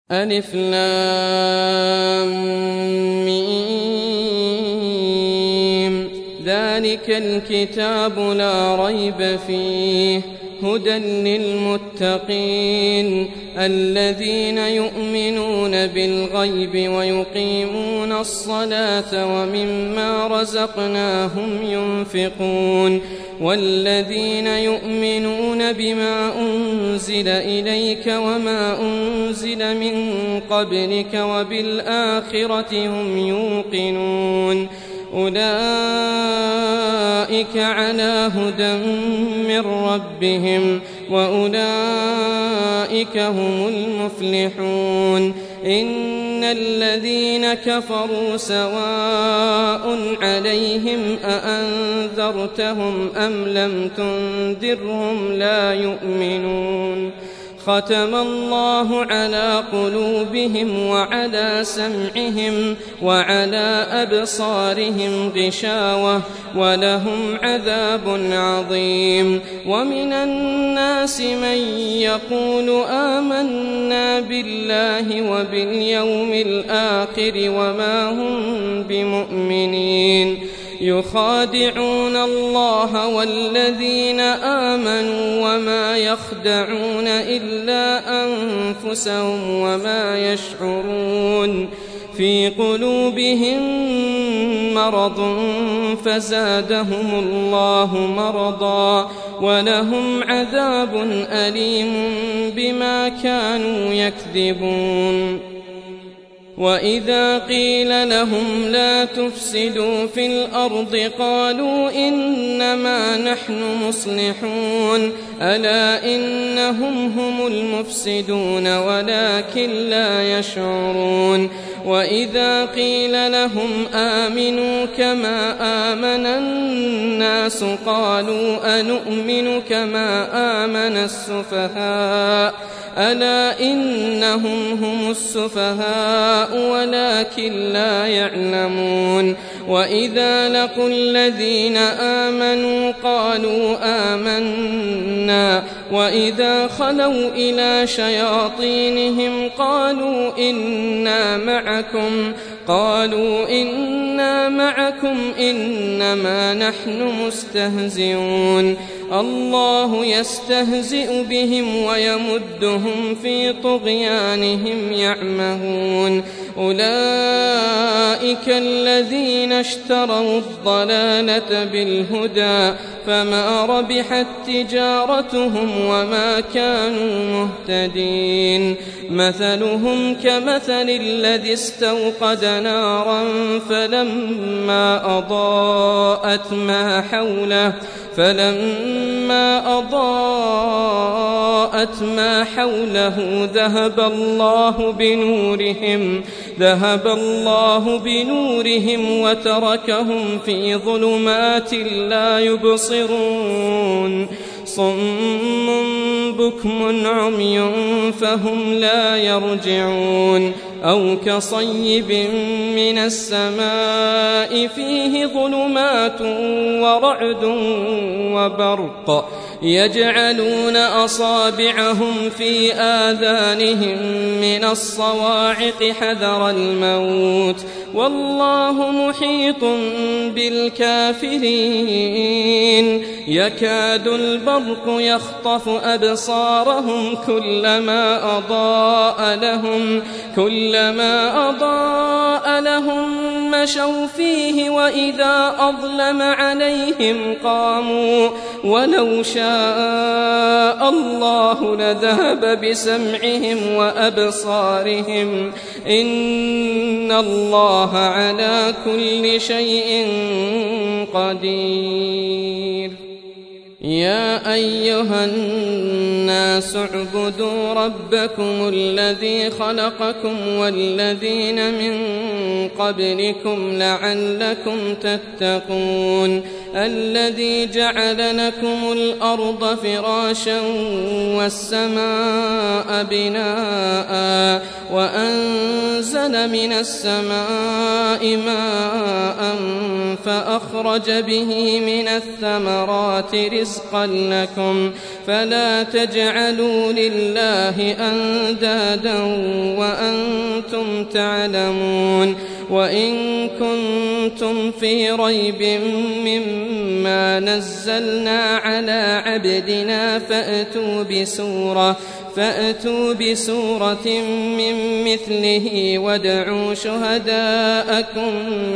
ألف لام ميم ذلك الكتاب لا ريب فيه هدى للمتقين الذين يؤمنون بالغيب ويقيمون الصلاة ومما رزقناهم ينفقون والذين يؤمنون بما أنزل إليك وما أنزل من قبلك وبالآخرة هم يوقنون أولئك على هدى من ربهم وأولئك هم المفلحون إن الذين كفروا سواء عليهم أأنذرتهم أم لم تنذرهم لا يؤمنون ختم الله على قلوبهم وعلى سمعهم وعلى أبصارهم غشاوة ولهم عذاب عظيم ومن الناس من يقول آمنا بالله وباليوم الآخر وما هم بمؤمنين يخادعون الله والذين آمنوا وما يخدعون إلا أنفسهم وما يشعرون في قلوبهم مرض فزادهم الله مرضا ولهم عذاب أليم بما كانوا يكذبون وإذا قيل لهم لا تفسدوا في الأرض قالوا إنما نحن مصلحون ألا إنهم هم المفسدون ولكن لا يشعرون وإذا قيل لهم آمنوا كما آمن الناس قالوا أنؤمن كما آمن السفهاء ألا إنهم هم السفهاء ولكن لا يعلمون وإذا لقوا الذين آمنوا قالوا آمنا وإذا خلوا إلى شياطينهم قالوا إنا معكم إنما نحن مستهزئون الله يستهزئ بهم ويمدهم في طغيانهم يعمهون أولئك الذين اشتروا الضلالة بالهدى فما ربحت تجارتهم وما كانوا مهتدين مثلهم كمثل الذي استوقد نارا فلما أضاءت ما حوله ذهب الله بنورهم وتركهم في ظلمات لا يبصرون صم بكم عمي فهم لا يرجعون أو كصيب من السماء فيه ظلمات ورعد وبرق يجعلون أصابعهم في آذانهم من الصواعق حذر الموت والله محيط بالكافرين يكاد البرق يخطف أبصارهم كلما أضاء لهم مشوا فيه وإذا أظلم عليهم قاموا ولو شاء الله لذهب بسمعهم وأبصارهم إن الله على كل شيء قدير يا أيها الناس اعبدوا ربكم الذي خلقكم والذين من قبلكم لعلكم تتقون الذي جعل لكم الأرض فراشا والسماء بناء وأنزل من السماء ماء فأخرج به من الثمرات رزقا لكم فلا تجعلوا لله أندادا وأنتم تعلمون وإن كنتم في ريب مما نزلنا على عبدنا فأتوا بسورة من مثله وادعوا شهداءكم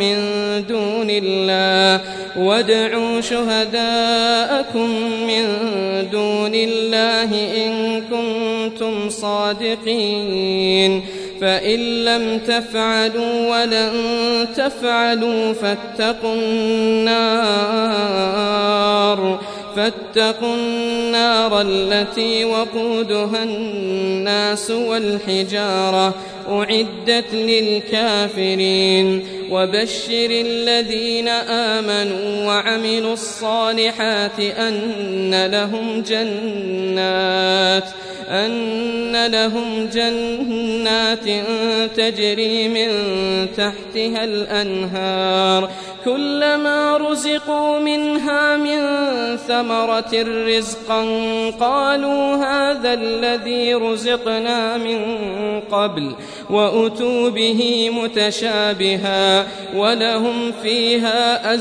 من دون الله إن كنتم صادقين فإن لم تفعلوا ولن تفعلوا فاتقوا النار التي وقودها الناس والحجارة أعدت للكافرين وبشر الذين آمنوا وعملوا الصالحات أن لهم جنات تجري من تحتها الأنهار كلما رزقوا منها من ثمرة رزقا قالوا هذا الذي رزقنا من قبل وأتوا به متشابها ولهم فيها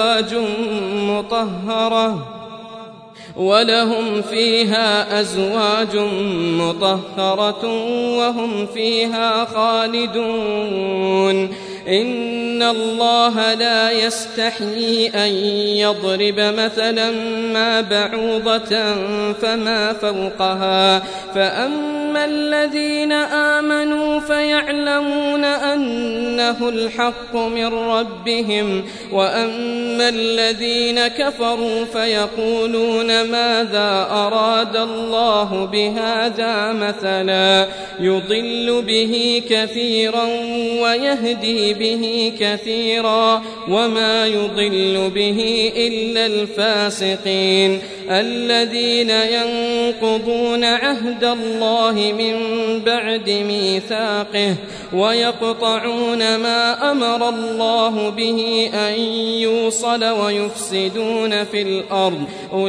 أزواج مطهرة وهم فيها خالدون إن الله لا يستحيي أن يضرب مثلا ما بعوضة فما فوقها فأما الذين آمنوا فيعلمون أنه الحق من ربهم وأما الذين كفروا فيقولون ماذا أراد الله بهذا مثلا يضل به كثيرا ويهدي به كثيرا وما يضل به إلا الفاسقين الذين ينقضون عهد الله من بعد ميثاقه ويقطعون ما أمر الله به أن يوصل ويفسدون في الأرض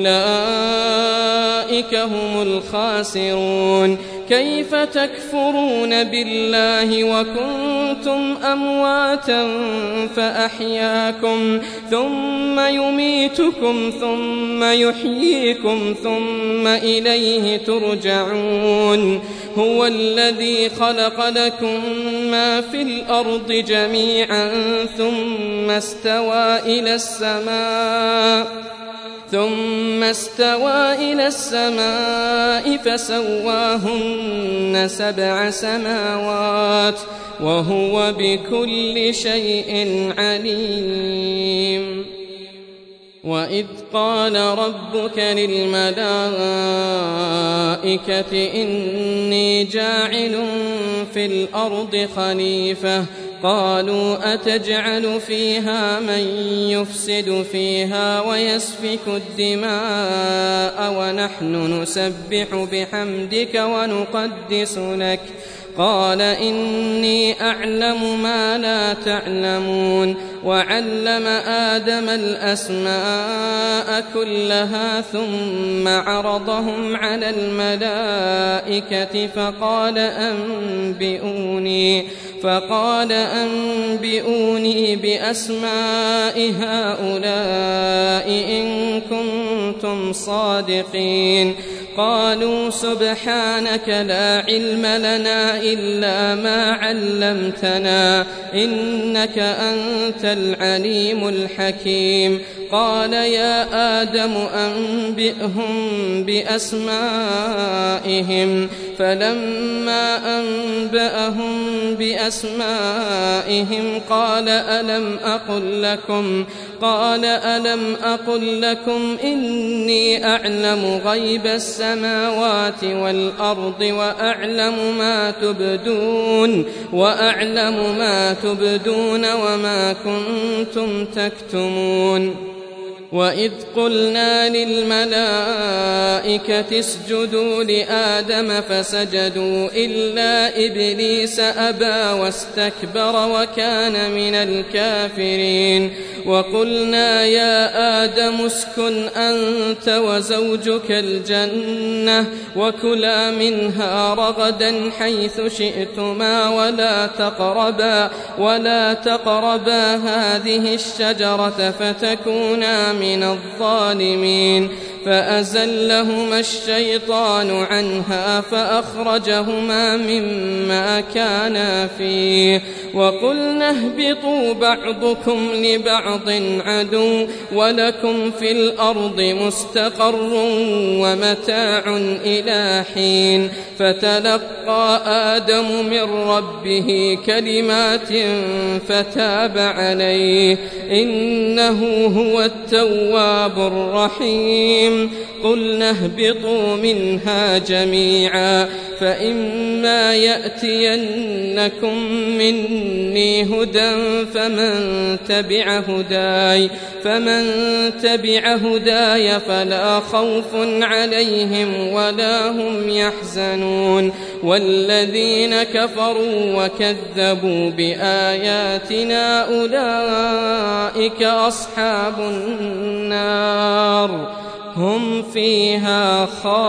أولئك هم الخاسرون كيف تكفرون بالله وكنتم أمواتا فأحياكم ثم يميتكم ثم يحييكم ثم إليه ترجعون هو الذي خلق لكم ما في الأرض جميعا ثم استوى إلى السماء فسواهن 7 سماوات وهو بكل شيء عليم وإذ قال ربك للملائكة إني جاعل في الأرض خليفة قالوا أتجعل فيها من يفسد فيها ويسفك الدماء ونحن نسبح بحمدك ونقدس لك قال إني أعلم ما لا تعلمون وعلم آدم الأسماء كلها ثم عرضهم على الملائكة فقال أنبئوني بأسماء هؤلاء إن كنتم صادقين قالوا سبحانك لا علم لنا إلا ما علمتنا إنك أنت العليم الحكيم قال يا آدم أنبئهم بأسمائهم فلما أنبأهم بأسمائهم قال ألم أقل لكم إني أعلم غيب السماوات والأرض وأعلم ما تبدون وما كنتم تكتمون وإذ قلنا للملائكة اسجدوا لآدم فسجدوا إلا إبليس أبى واستكبر وكان من الكافرين وقلنا يا آدم اسكن أنت وزوجك الجنة وكلا منها رغدا حيث شئتما ولا تقربا هذه الشجرة فتكونا من الظالمين فأزلهما الشيطان عنها فأخرجهما مما كانا فيه وقلنا اهبطوا بعضكم لبعض عدو ولكم في الأرض مستقر ومتاع إلى حين فتلقى آدم من ربه كلمات فتاب عليه إنه هو التواب الرحيم قلنا اهبطوا منها جميعا فإما يأتينكم مني هدى فمن تبع هداي فلا خوف عليهم ولا هم يحزنون والذين كفروا وكذبوا بآياتنا أولئك أصحاب النار هم فيها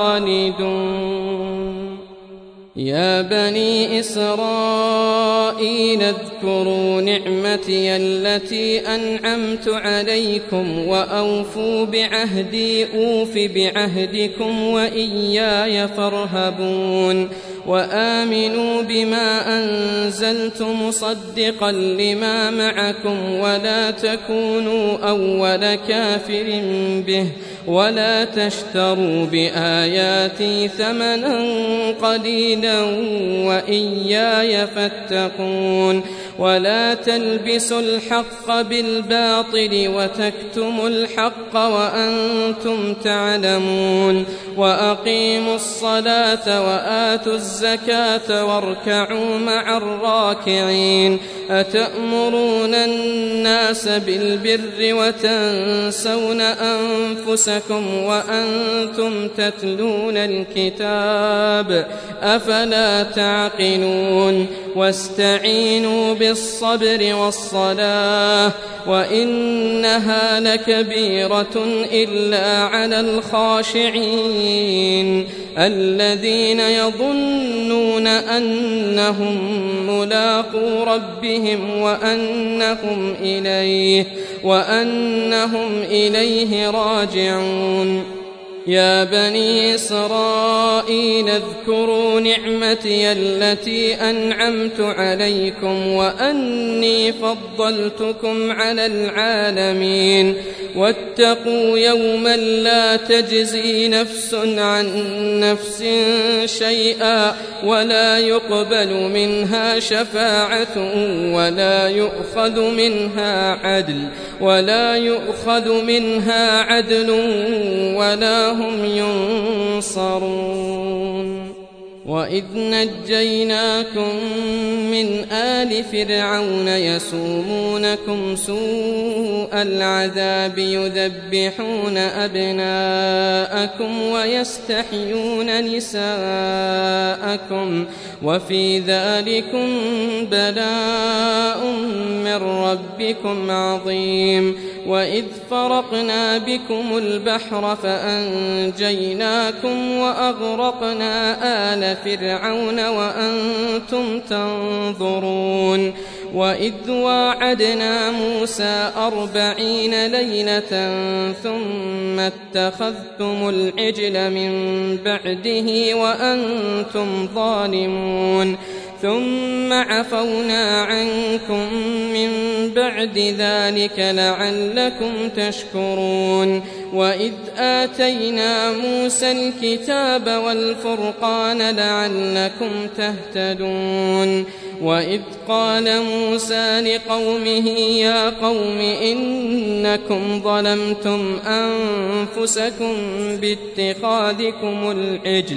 خالدون يا بني إسرائيل اذكروا نعمتي التي أنعمت عليكم وأوفوا بعهدي أوف بعهدكم وإياي فارهبون وآمنوا بما أنزلت مصدقا لما معكم ولا تكونوا أول كافر به ولا تشتروا بآياتي ثمنا قليلا وإياي فاتقون ولا تلبسوا الحق بالباطل وتكتموا الحق وأنتم تعلمون وأقيموا الصلاة وآتوا الزكاة واركعوا مع الراكعين أتأمرون الناس بالبر وتنسون أنفسكم وأنتم تتلون الكتاب أفلا تعقلون واستعينوا بالصبر والصلاة وإنها لكبيرة إلا على الخاشعين الذين يظنون أنهم ملاقو ربهم وأنهم إليه راجعون يا بني إسرائيل اذكروا نعمتي التي أنعمت عليكم وأني فضلتكم على العالمين واتقوا يوما لا تجزي نفس عن نفس شيئا ولا يقبل منها شفاعة ولا يؤخذ منها عدل ولا هم ينصرون وإذ نجيناكم من آل فرعون يسومونكم سوء العذاب يذبحون أبناءكم ويستحيون نساءكم وفي ذلكم بلاء من ربكم عظيم وإذ فرقنا بكم البحر فأنجيناكم وأغرقنا آل فرعون وأنتم تنظرون وإذ واعدنا موسى 40 ليلة ثم اتخذتم العجل من بعده وأنتم ظالمون ثم عفونا عنكم من بعد ذلك لعلكم تشكرون وإذ آتينا موسى الكتاب والفرقان لعلكم تهتدون وإذ قال موسى لقومه يا قوم إنكم ظلمتم أنفسكم باتخاذكم العجل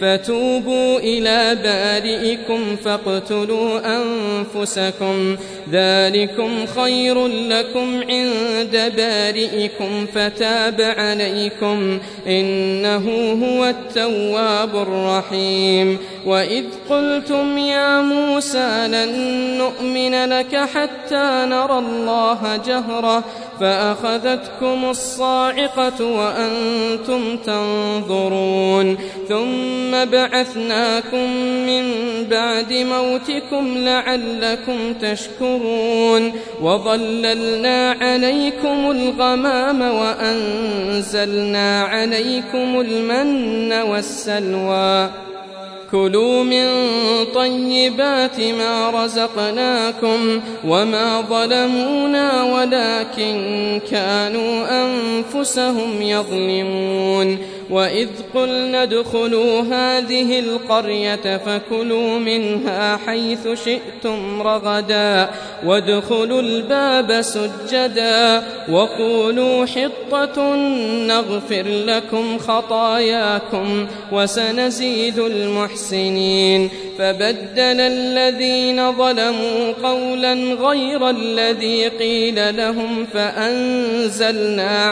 فتوبوا إلى بارئكم فاقتلوا أنفسكم ذلكم خير لكم عند بارئكم فتاب عليكم إنه هو التواب الرحيم وإذ قلتم يا موسى لن نؤمن لك حتى نرى الله جهرة فأخذتكم الصاعقة وأنتم تنظرون ثم بعثناكم من بعد موتكم لعلكم تشكرون وظللنا عليكم الغمام وأنزلنا عليكم المن والسلوى كلوا من طيبات ما رزقناكم وما ظلمونا ولكن كانوا أنفسهم يظلمون وإذ قلنا ادخلوا هذه القرية فكلوا منها حيث شئتم رغدا وادخلوا الباب سجدا وقولوا حطة نغفر لكم خطاياكم وسنزيد المحسنين فبدل الذين ظلموا قولا غير الذي قيل لهم فأنزلنا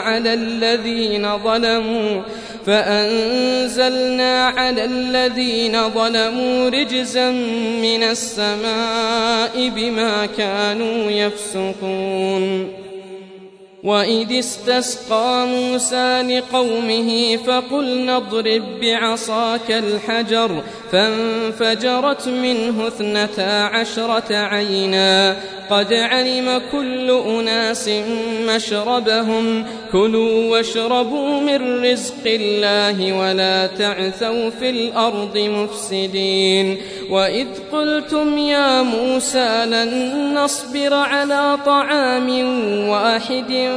على الذين ظلموا رجزا من السماء بما كانوا يفسقون وإذ استسقى موسى لقومه فقلنا اضرب بعصاك الحجر فانفجرت منه 12 عينا قد علم كل أناس مشربهم كلوا واشربوا من رزق الله ولا تعثوا في الأرض مفسدين وإذ قلتم يا موسى لن نصبر على طعام واحد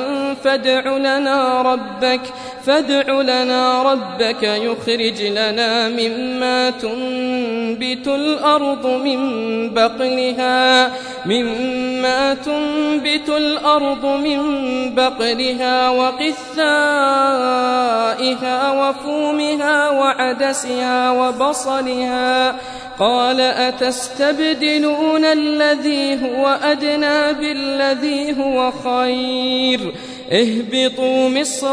فادع لنا ربك يخرج لنا مما تنبت الأرض من بقلها وقثائها وفومها وعدسها وبصلها قال أتستبدلون الذي هو أدنى بالذي هو خير اهبطوا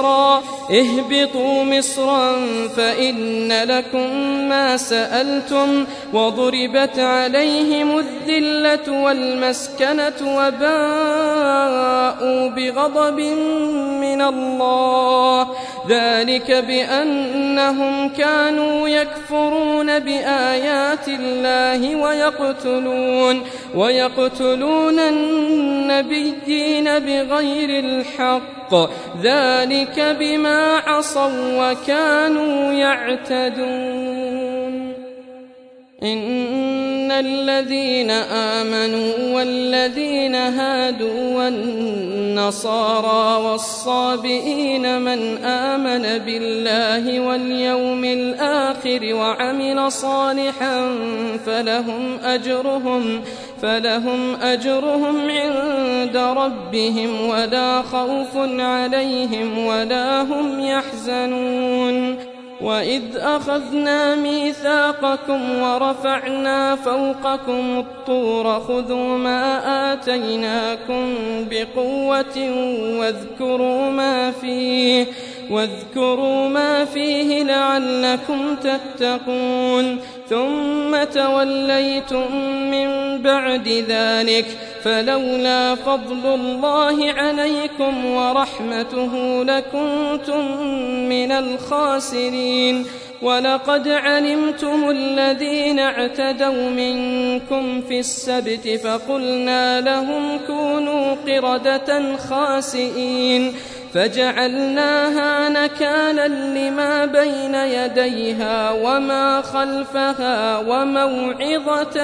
مصرا فإن لكم ما سألتم وضربت عليهم الذلة والمسكنة وباءوا بغضب من الله ذلك بأنهم كانوا يكفرون بآيات الله ويقتلون النبيين بغير الحق ذلك بما عصوا وكانوا يعتدون إن الذين آمنوا والذين هادوا والنصارى والصابئين من آمن بالله واليوم الآخر وعمل صالحا فلهم أجرهم عند ربهم ولا خوف عليهم ولا هم يحزنون وإذ أخذنا ميثاقكم ورفعنا فوقكم الطور خذوا ما آتيناكم بقوة واذكروا ما فيه لعلكم تتقون ثم توليتم من بعد ذلك فلولا فضل الله عليكم ورحمته لكنتم من الخاسرين ولقد علمتم الذين اعتدوا منكم في السبت فقلنا لهم كونوا قردة خاسئين فجعلناها نكالا لما بين يديها وما خلفها وموعظة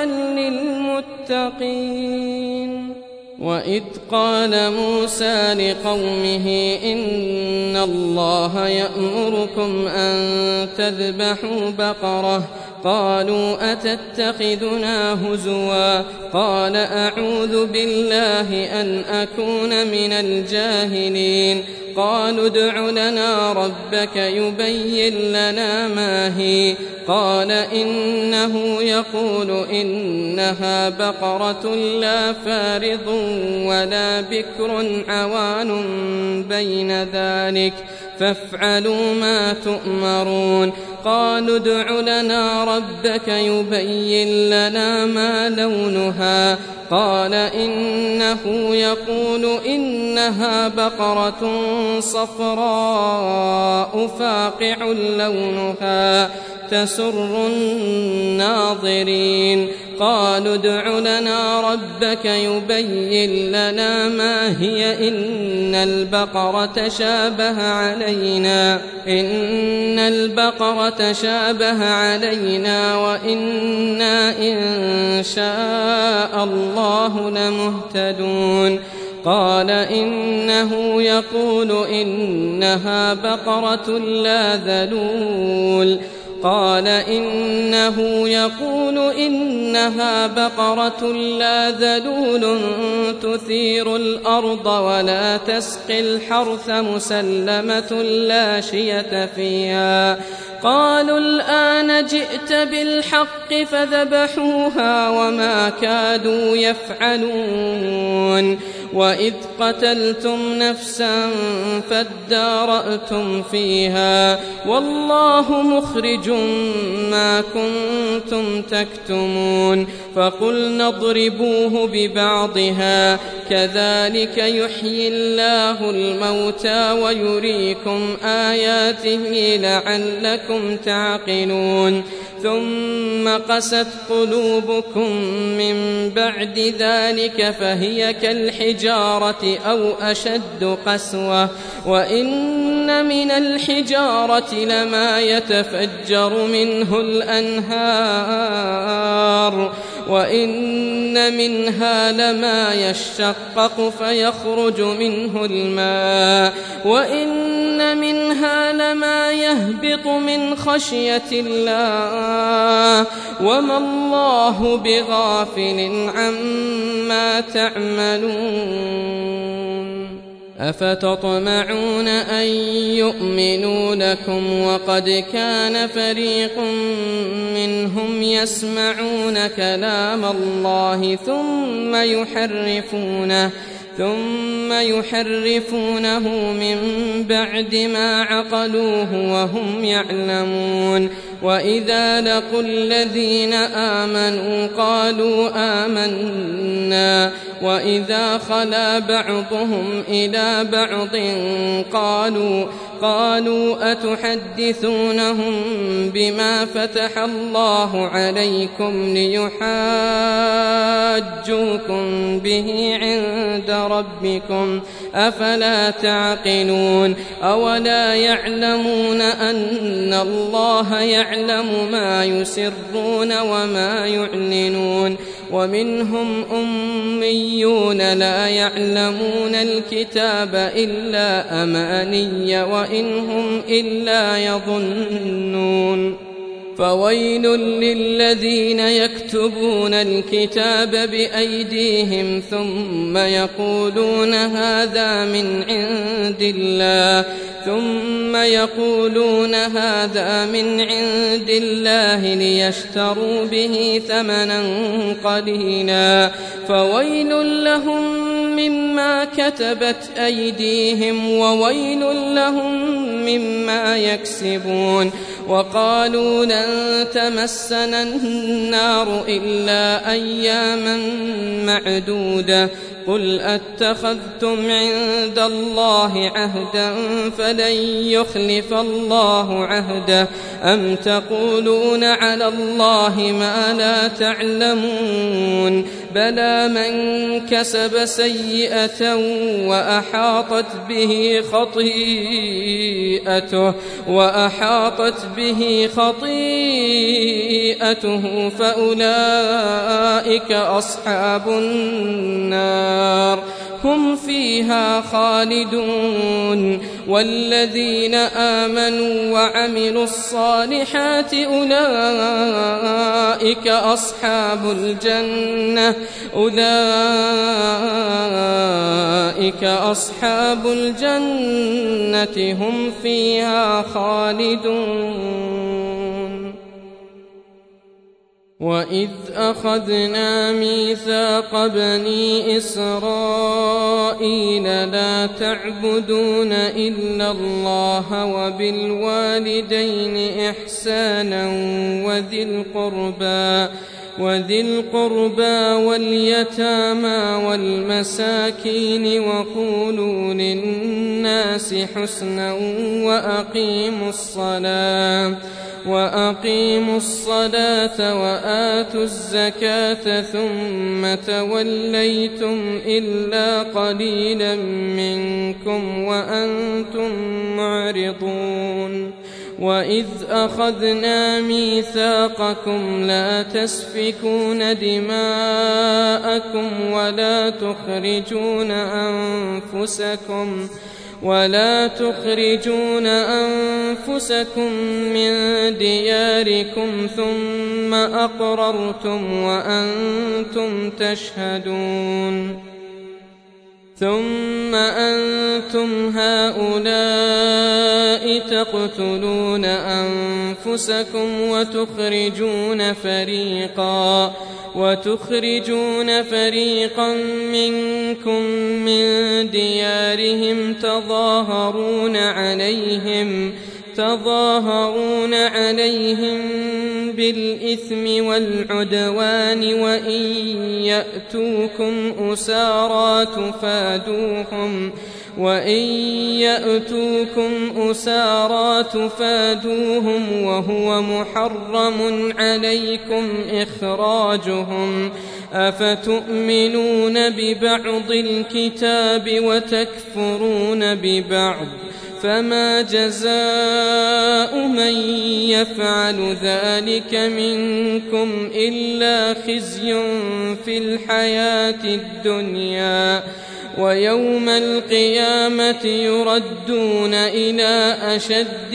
للمتقين وإذ قال موسى لقومه إن الله يأمركم أن تذبحوا بقرة قالوا أتتخذنا هزوا قال أعوذ بالله أن أكون من الجاهلين قالوا ادع لنا ربك يبين لنا ما هي قال إنه يقول إنها بقرة لا فارض ولا بكر عوان بين ذلك فافعلوا ما تؤمرون قالوا ادع لنا ربك يبين لنا ما لونها قال إنه يقول إنها بقرة صفراء فاقع لونها تسر الناظرين قالوا ادع لنا ربك يبين لنا ما هي إن البقرة شابه علينا وإنا إن شاء الله لمهتدون قال إنه يقول إنها بقرة لا ذلول قال إنه يقول إنها بقرة لا ذلول تثير الأرض ولا تسقي الحرث مسلمة لا شية فيها قالوا الآن جئت بالحق فذبحوها وما كادوا يفعلون وإذ قتلتم نفسا فادارأتم فيها والله مخرج ما كنتم تكتمون فقلنا اضربوه ببعضها كذلك يحيي الله الموتى ويريكم آياته لعلكم تعقلون ثم قست قلوبكم من بعد ذلك فهي كالحجارة أو أشد قسوة وإن من الحجارة لما يتفجر منه الأنهار وإن منها لما يشقق فيخرج منه الماء وإن منها لما يهبط من خشية الله وما الله بغافل عما تعملون أفتطمعون أن يؤمنوا لكم وقد كان فريق منهم يسمعون كلام الله ثم يحرفونه من بعد ما عقلوه وهم يعلمون وإذا لقوا الذين آمنوا قالوا آمنا وإذا خلا بعضهم إلى بعض قالوا أتحدثونهم بما فتح الله عليكم ليحاجوكم به عند ربكم أفلا تعقلون أولا يعلمون أن الله يعلم ما يسرون وما يعلنون ومنهم أميون لا يعلمون الكتاب إلا أماني وإن هم إلا يظنون فويل للذين يكتبون الكتاب بأيديهم ثم يقولون هذا من عند الله ليشتروا به ثمنا قليلا فويل لهم مما كتبت أيديهم وويل لهم مما يكسبون وقالوا لن تمسنا النار إلا أياما معدودة قل أتخذتم عند الله عهدا فلن يخلف الله عهده أم تقولون على الله ما لا تعلمون بلى من كسب سيئة وأحاطت به خطيئته فأولئك أصحاب النار هم فيها خالدون والذين آمنوا وعملوا الصالحات أولئك أصحاب الجنة هم فيها خالدون. وإذ أخذنا ميثاق بني إسرائيل لا تعبدون إلا الله وبالوالدين إحسانا وذي القربى واليتامى والمساكين وقولوا للناس حسنا وأقيموا الصلاة وآتوا الزكاة ثم توليتم إلا قليلا منكم وأنتم معرضون. وإذ أخذنا ميثاقكم لا تسفكون دماءكم ولا تخرجون أنفسكم من دياركم ثم أقررتم وأنتم تشهدون. ثم أنتم هؤلاء تقتلون أنفسكم وتخرجون فريقا منكم من ديارهم تظاهرون عليهم بالإثم والعدوان وإن يأتوكم أسارى تفادوهم وهو محرم عليكم إخراجهم. أفتؤمنون ببعض الكتاب وتكفرون ببعض؟ فما جزاء من يفعل ذلك منكم إلا خزي في الحياة الدنيا ويوم القيامة يردون إلى أشد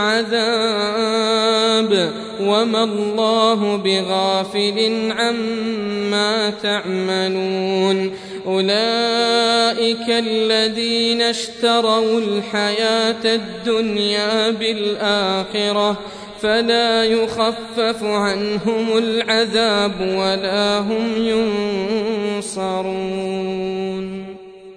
العذاب وما الله بغافل عما تعملون. أولئك الذين اشتروا الحياة الدنيا بالآخرة فلا يخفف عنهم العذاب ولا هم ينصرون.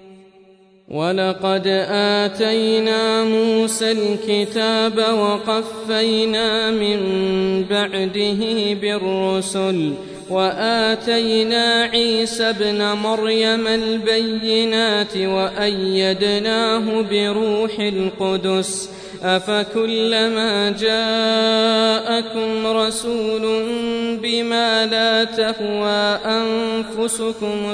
ولقد آتينا موسى الكتاب وقفينا من بعده بالرسل وآتينا عيسى ابن مريم البينات وأيدناه بروح القدس. أفكلما جاءكم رسول بما لا تهوى أنفسكم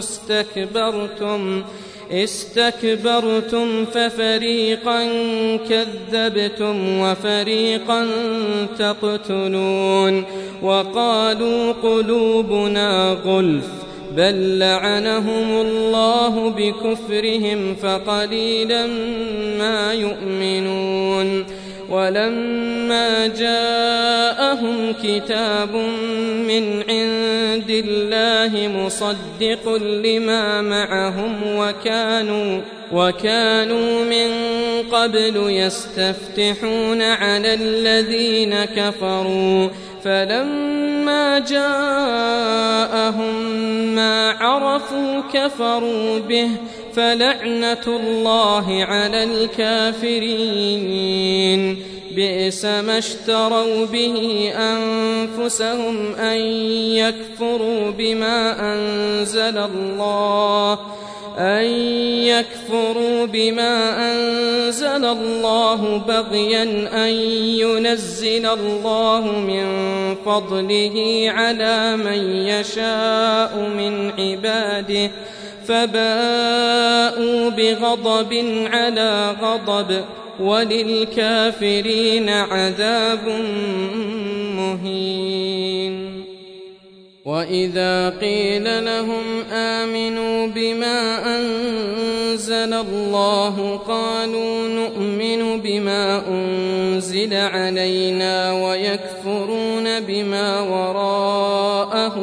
استكبرتم ففريقا كذبتم وفريقا تقتلون. وقالوا قلوبنا غلف بل لعنهم الله بكفرهم فقليلا ما يؤمنون. ولما جاءهم كتاب من عند الله مصدق لما معهم وكانوا من قبل يستفتحون على الذين كفروا فلما جاءهم ما عرفوا كفروا به فلعنة الله على الكافرين. بئس ما اشتروا به أنفسهم أن يكفروا بما أنزل الله بغيا أن ينزل الله من فضله على من يشاء من عباده فباءوا بغضب على غضب وللكافرين عذاب مهين. وإذا قيل لهم آمنوا بما أنزل الله قالوا نؤمن بما أنزل علينا ويكفرون بما وراءه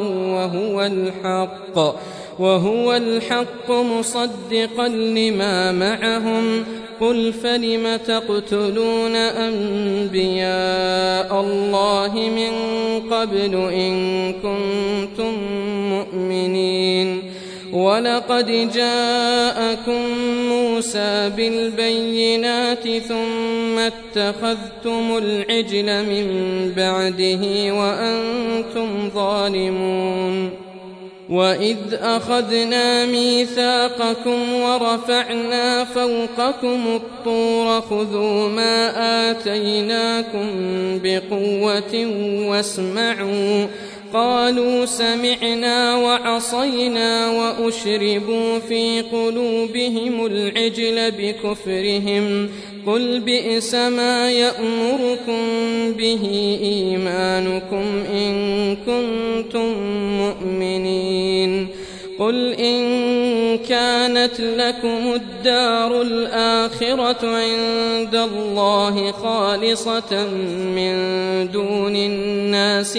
وهو الحق مصدقا لما معهم. قل فلم تقتلون أنبياء الله من قبل إن كنتم مؤمنين؟ ولقد جاءكم موسى بالبينات ثم اتخذتم العجل من بعده وأنتم ظالمون. وإذ أخذنا ميثاقكم ورفعنا فوقكم الطور خذوا ما آتيناكم بقوة واسمعوا. قالوا سمعنا وعصينا وأشربوا في قلوبهم العجل بكفرهم. قل بئس ما يأمركم به إيمانكم إن كنتم مؤمنين. قل إن كانت لكم الدار الآخرة عند الله خالصة من دون الناس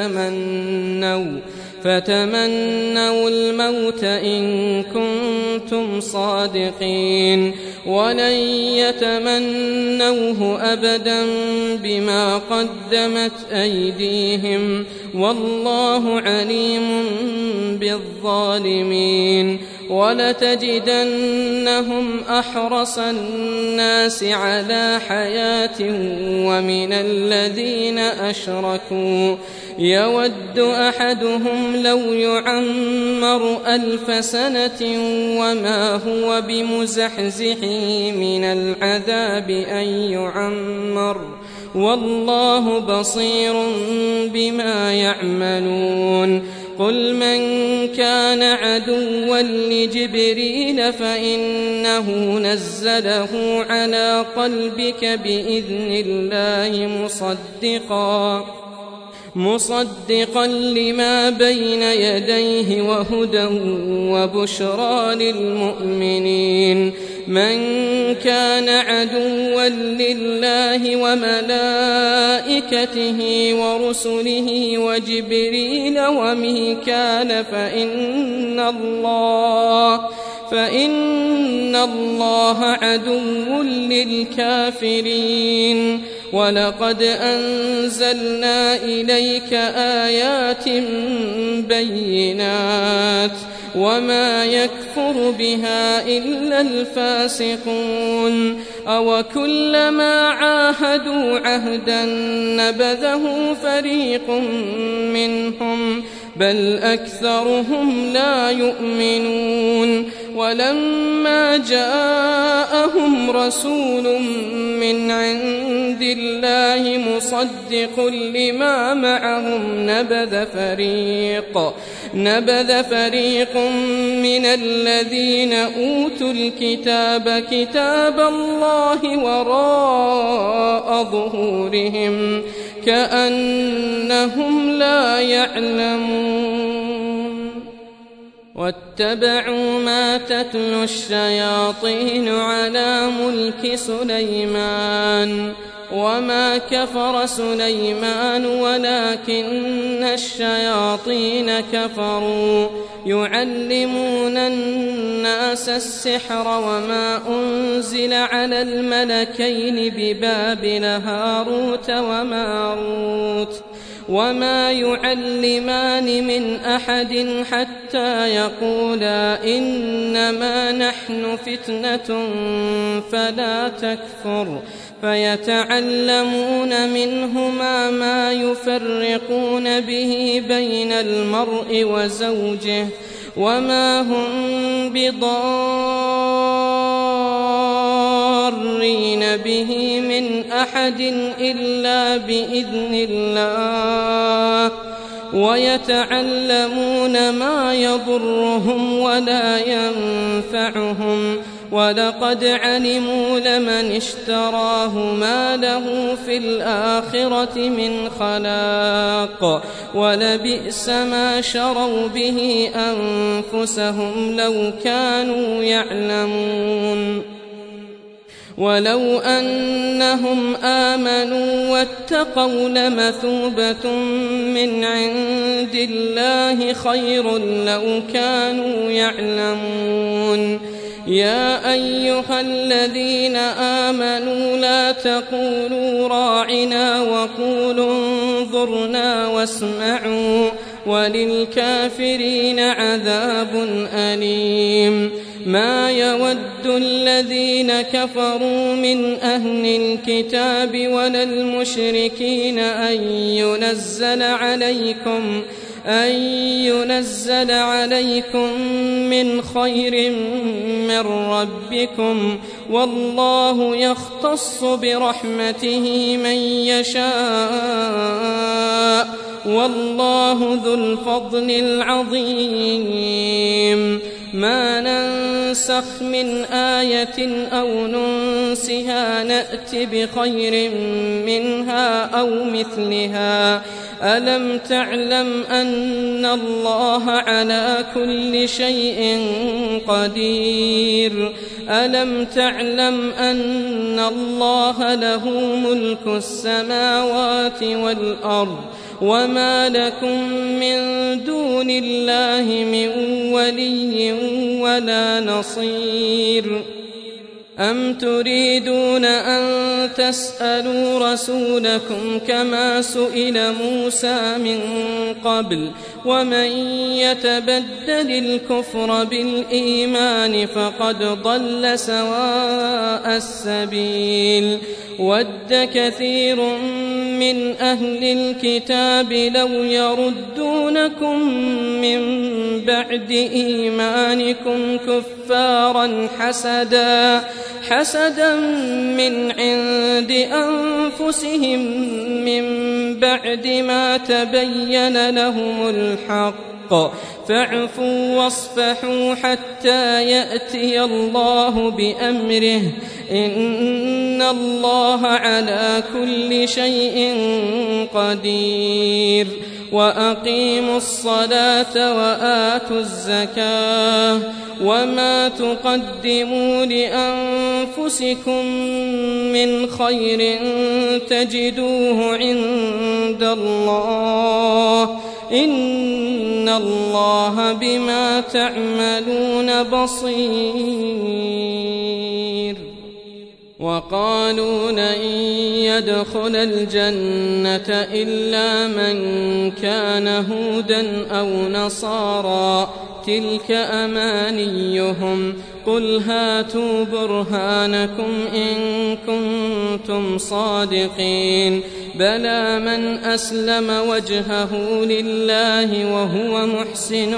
فتمنوا الموت إن كنتم صادقين. ولن يتمنوه أبدا بما قدمت أيديهم والله عليم بالظالمين. ولتجدنهم أحرص الناس على حياة ومن الذين أشركوا يود أحدهم لو يعمر 1000 سنة وما هو بمزحزحه من العذاب أن يعمر والله بصير بما يعملون. قل من كان عدوا لجبريل فإنه نزله على قلبك بإذن الله مصدقا لما بين يديه وهدى وبشرى للمؤمنين. من كان عدوا لله وملائكته ورسله وجبريل وميكال فإن الله عدو للكافرين. ولقد أنزلنا إليك آيات بينات وما يكفر بها إلا الفاسقون. أوكلما عاهدوا عهدا نبذه فريق منهم بل أكثرهم لا يؤمنون. ولما جاءهم رسول من عند الله مصدق لما معهم نبذ فريق من الذين أوتوا الكتاب كتاب الله وراء ظهورهم كأنهم لا يعلمون. واتبعوا ما تتلو الشياطين على ملك سليمان وما كفر سليمان ولكن الشياطين كفروا يعلمون الناس السحر وما أنزل على الملكين ببابل هاروت وماروت وما يعلمان من أحد حتى يقولا إنما نحن فتنة فلا تكفر فيتعلمون منهما ما يفرقون به بين المرء وزوجه وما هم بضارين به من أحد إلا بإذن الله ويتعلمون ما يضرهم ولا ينفعهم ولقد علموا لمن اشتراه ما له في الآخرة من خلاق ولبئس ما شروا به أنفسهم لو كانوا يعلمون. ولو أنهم آمنوا واتقوا لمثوبة من عند الله خير لو كانوا يعلمون. يا أيها الذين آمنوا لا تقولوا راعنا وقولوا انظرنا واسمعوا وللكافرين عذاب أليم. ما يود الذين كفروا من أهل الكتاب ولا المشركين أن ينزل عليكم من خير من ربكم، والله يختص برحمته من يشاء، والله ذو الفضل العظيم. ما ننسخ من آية أو ننسها نأت بخير منها أو مثلها. ألم تعلم أن الله على كل شيء قدير؟ ألم تعلم أن الله له ملك السماوات والأرض وما لكم من دون الله من ولي ولا نصير؟ أم تريدون أن تسألوا رسولكم كما سئل موسى من قبل؟ ومن يتبدل الكفر بالإيمان فقد ضل سواء السبيل. ود كثير من أهل الكتاب لو يردونكم من بعد إيمانكم كفارا حسدا من عند أنفسهم من بعد ما تبين لهم الحق، فاعفوا واصفحوا حتى يأتي الله بأمره، إن الله على كل شيء قدير. وأقيموا الصلاة وآتوا الزكاة وما تقدموا لأنفسكم من خير تجدوه عند الله، إن الله بما تعملون بصير. وقالوا لن يدخل الجنة إلا من كان هودا أو نصارى، تلك أمانيهم، قل هاتوا برهانكم إن كنتم صادقين. بلى من أسلم وجهه لله وهو محسن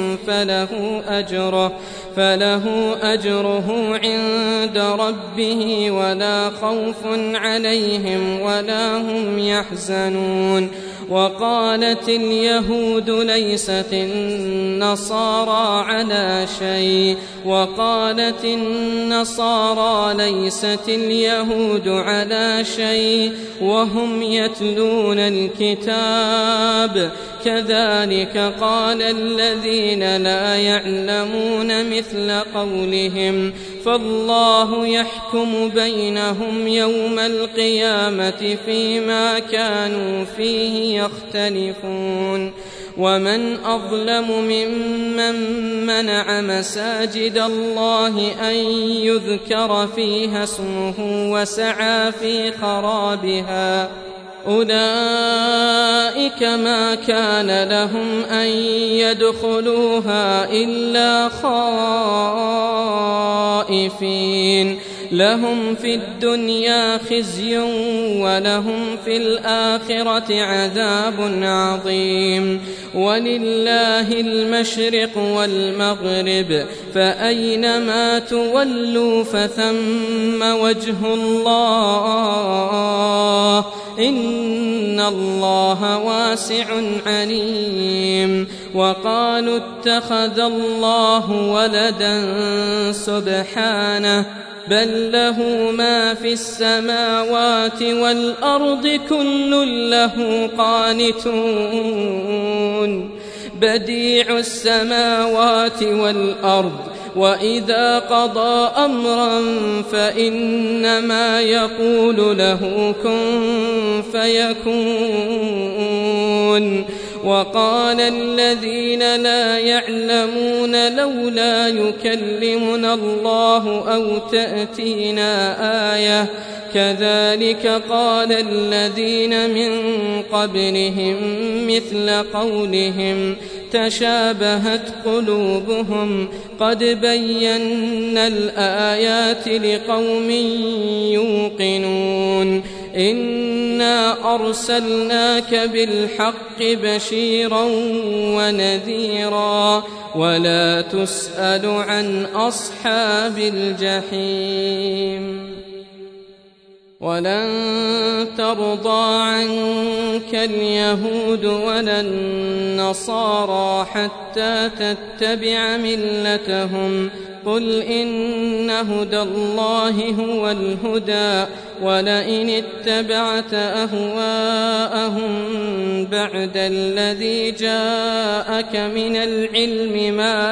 فله أجره عند ربه ولا خوف عليهم ولا هم يحزنون. وقالت اليهود ليست النصارى على شيء، وقالت النصارى ليست اليهود على شيء وهم يتلون الكتاب، كذلك قال الذين لا يعلمون مثل قولهم، فالله يحكم بينهم يوم القيامة فيما كانوا فيه يختلفون. ومن أظلم ممن منع مساجد الله أن يذكر فيها اسمه وسعى في خرابها، أولئك ما كان لهم أن يدخلوها إلا خائفين، لهم في الدنيا خزي ولهم في الآخرة عذاب عظيم. ولله المشرق والمغرب، فأينما تولوا فثم وجه الله، إن الله واسع عليم. وقالوا اتخذ الله ولدا، سبحانه، بل له ما في السماوات والأرض كل له قانتون. بديع السماوات والأرض وإذا قضى أمرا فإنما يقول له كن فيكون. وقال الذين لا يعلمون لولا يكلمنا الله أو تأتينا آية كذلك قال الذين من قبلهم مثل قولهم تشابهت قلوبهم قد بينا الآيات لقوم يوقنون. إنا أرسلناك بالحق بشيرا ونذيرا ولا تسأل عن أصحاب الجحيم. ولن ترضى عنك اليهود ولا النصارى حتى تتبع ملتهم قل إن هدى الله هو الهدى ولئن اتبعت أهواءهم بعد الذي جاءك من العلم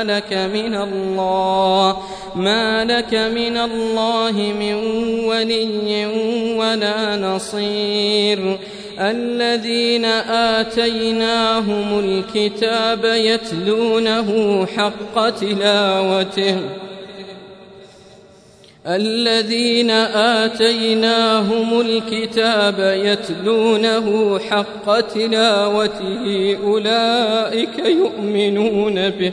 ما لك من الله من ولي ولا نصير. الذين آتيناهم الكتاب يتلونه حق تلاوته أولئك يؤمنون به.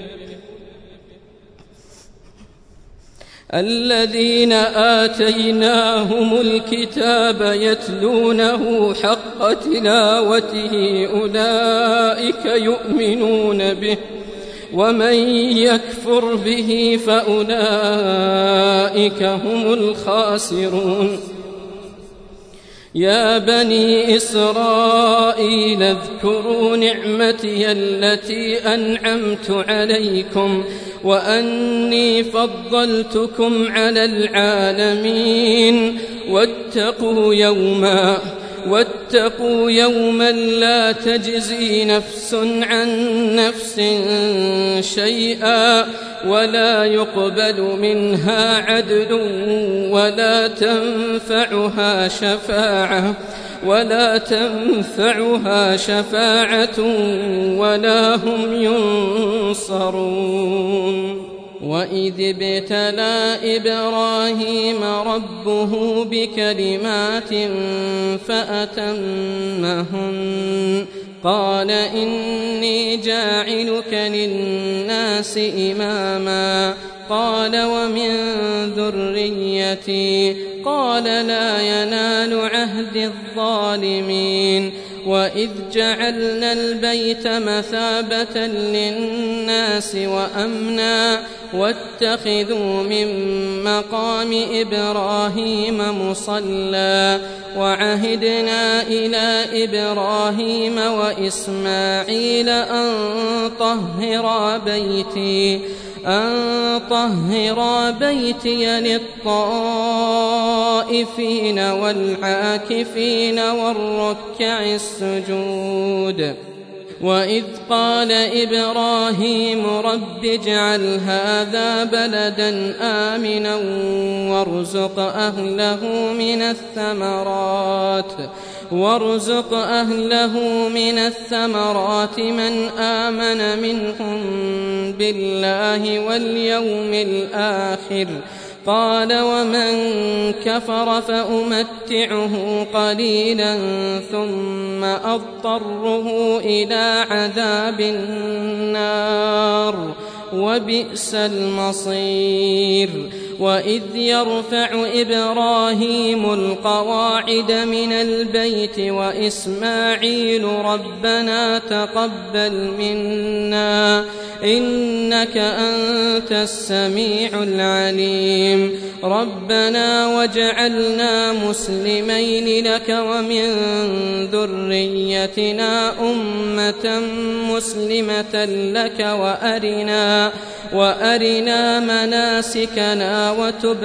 الذين آتيناهم الكتاب يتلونه حق تلاوته أولئك يؤمنون به ومن يكفر به فأولئك هم الخاسرون. يا بني إسرائيل اذكروا نعمتي التي أنعمت عليكم وأني فضلتكم على العالمين واتقوا يوما لا تجزي نفس عن نفس شيئا ولا يقبل منها عدل ولا تنفعها شفاعة ولا هم ينصرون. وإذ ابتلى إبراهيم ربه بكلمات فأتمهن قال إني جاعلك للناس إماما قال ومن ذريتي قال لا ينال عهد الظالمين. وإذ جعلنا البيت مثابة للناس وأمنا واتخذوا من مقام إبراهيم مصلى وعهدنا إلى إبراهيم وإسماعيل أن طهرا بيتي للطائفين والعاكفين والركع السجود. وإذ قال إبراهيم رب اجعل هذا بلدا آمنا وارزق أهله من الثمرات من آمن منهم بالله واليوم الآخر قال ومن كفر فأمتعه قليلا ثم أضطره إلى عذاب النار وبئس المصير. وإذ يرفع إبراهيم القواعد من البيت وإسماعيل ربنا تقبل منا إنك أنت السميع العليم. ربنا واجعلنا مسلمين لك ومن ذريتنا أمة مسلمة لك وأرنا مناسكنا وتب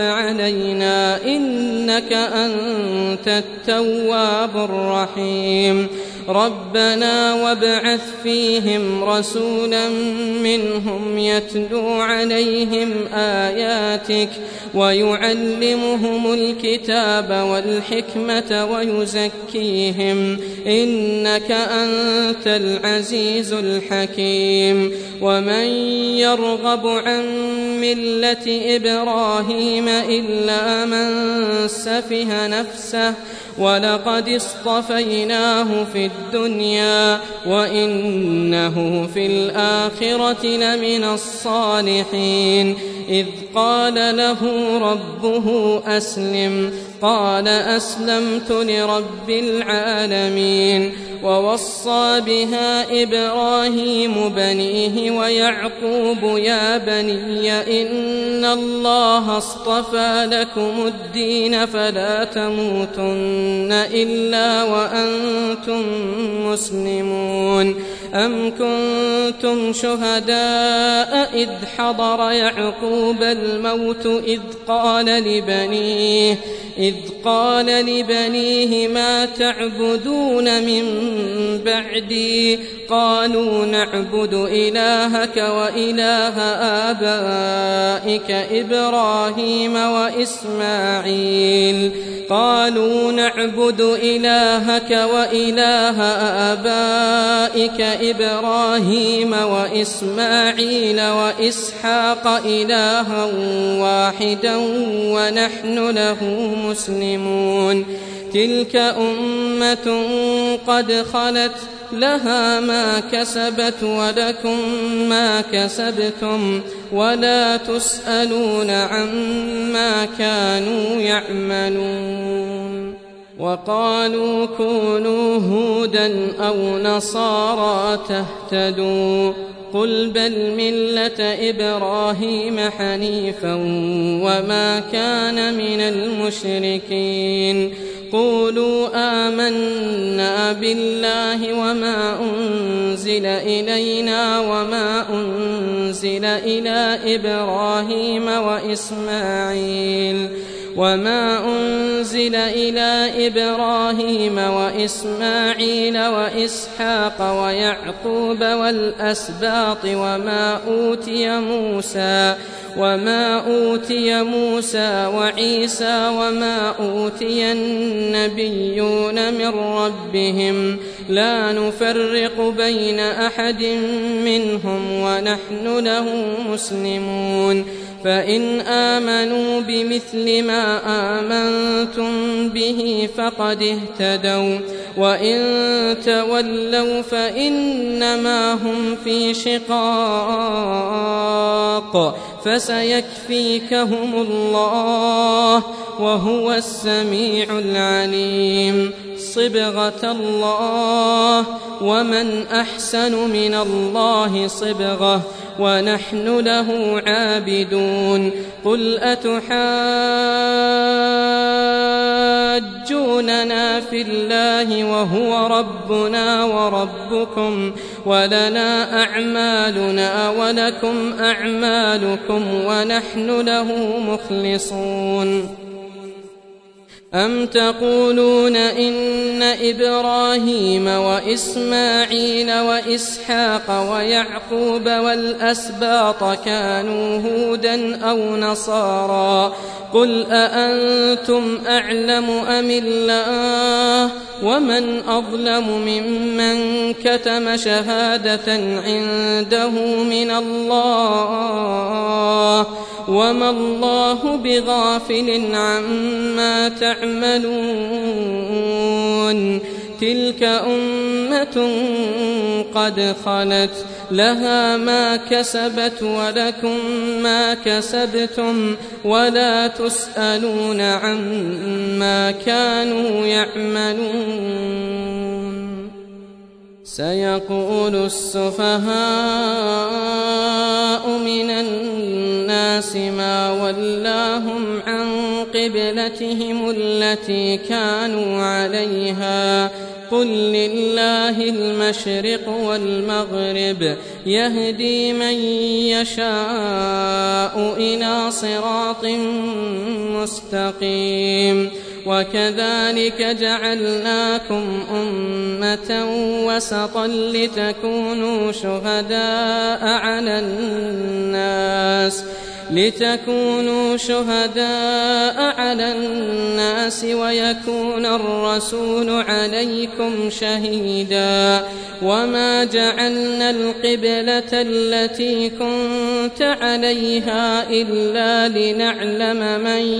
علينا إنك أنت التواب الرحيم. ربنا وابعث فيهم رسولا منهم يتلو عليهم آياتك ويعلمهم الكتاب والحكمة ويزكيهم إنك أنت العزيز الحكيم ومن يرغب عن ملة إبراهيم إلا من سفه نفسه ولقد اصطفيناه في الدنيا وإنه في الآخرة لمن الصالحين إذ قال له ربه أسلم قال أسلمت لرب العالمين ووصى بها إبراهيم بنيه ويعقوب يا بني إن الله اصطفى لكم الدين فلا تموتن إلا وأنتم مسلمون أم كنتم شهداء إذ حضر يعقوب الموت إذ قال لبنيه ما تعبدون من بعدي قالوا نعبد إلهك وإله آبائك إبراهيم وإسماعيل وإسحاق إلها واحدا ونحن له مسلمون تلك أمة قد خلت لها ما كسبت ولكم ما كسبتم ولا تسألون عما كانوا يعملون وقالوا كونوا هودا أو نصارى تهتدوا قل بل ملة إبراهيم حنيفا وما كان من المشركين قولوا آمنا بالله وما أنزل إلينا وما أنزل إلى إبراهيم وإسماعيل وإسحاق ويعقوب والأسباط وما أوتي موسى وعيسى وما أوتي النبيون من ربهم لا نفرق بين أحد منهم ونحن له مسلمون فإن آمنوا بمثل ما آمنتم به فقد اهتدوا وإن تولوا فإنما هم في شقاق فسيكفيكهم الله وهو السميع العليم صبغة الله ومن أحسن من الله صبغة ونحن له عابدون قل أتحاجوننا في الله وهو ربنا وربكم ولنا أعمالنا ولكم أعمالكم ونحن له مخلصون أم تقولون إن إبراهيم وإسماعيل وإسحاق ويعقوب والأسباط كانوا هودا أو نصارى قل أأنتم أعلم أم الله ومن أظلم ممن كتم شهادة عنده من الله وما الله بغافل عما تعملون تلك أمة قد خلت لها ما كسبت ولكم ما كسبتم ولا تسألون عما كانوا يعملون سيقول السفهاء من الناس ما ولاهم عن قبلتهم التي كانوا عليها قل لله المشرق والمغرب يهدي من يشاء إلى صراط مستقيم وكذلك جعلناكم أمة وسطا لتكونوا شهداء على الناس ويكون الرسول عليكم شهيدا وما جعلنا القبلة التي كنت عليها إلا لنعلم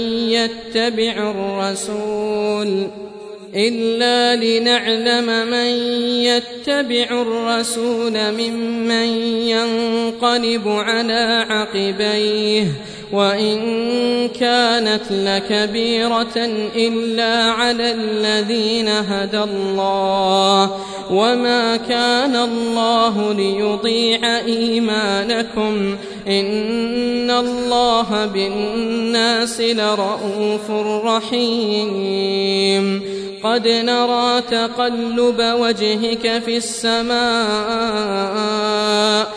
من يتبع الرسول ممن ينقلب على عقبيه وإن كانت لكبيرة إلا على الذين هدى الله وما كان الله ليضيع إيمانكم إن الله بالناس لرءوف رحيم قد نرى تقلب وجهك في السماء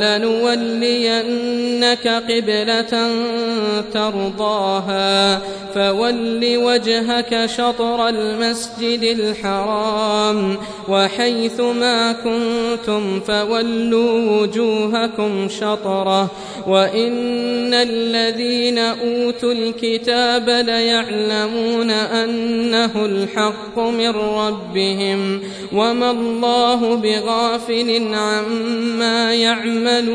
فلنولينك قبلة ترضاها فول وجهك شطر المسجد الحرام وحيث ما كنتم فولوا وجوهكم شطره وإن الذين أوتوا الكتاب ليعلمون أنه الحق من ربهم وما الله بغافل عما يعملون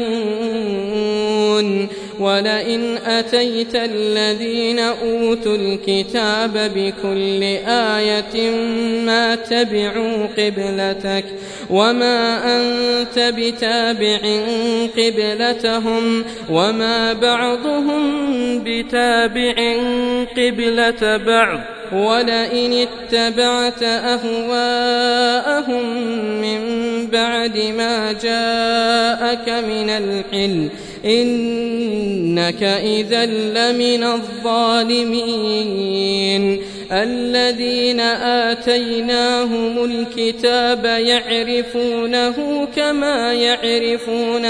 ولئن أتيت الذين أوتوا الكتاب بكل آية ما تبعوا قبلتك وما أنت بتابع قبلتهم وما بعضهم بتابع قبلة بعض ولئن اتبعت أهواءهم من بعد ما جاءك من العلم إنك إذا لمن الظالمين الذين آتيناهم الكتاب يعرفونه كما يعرفون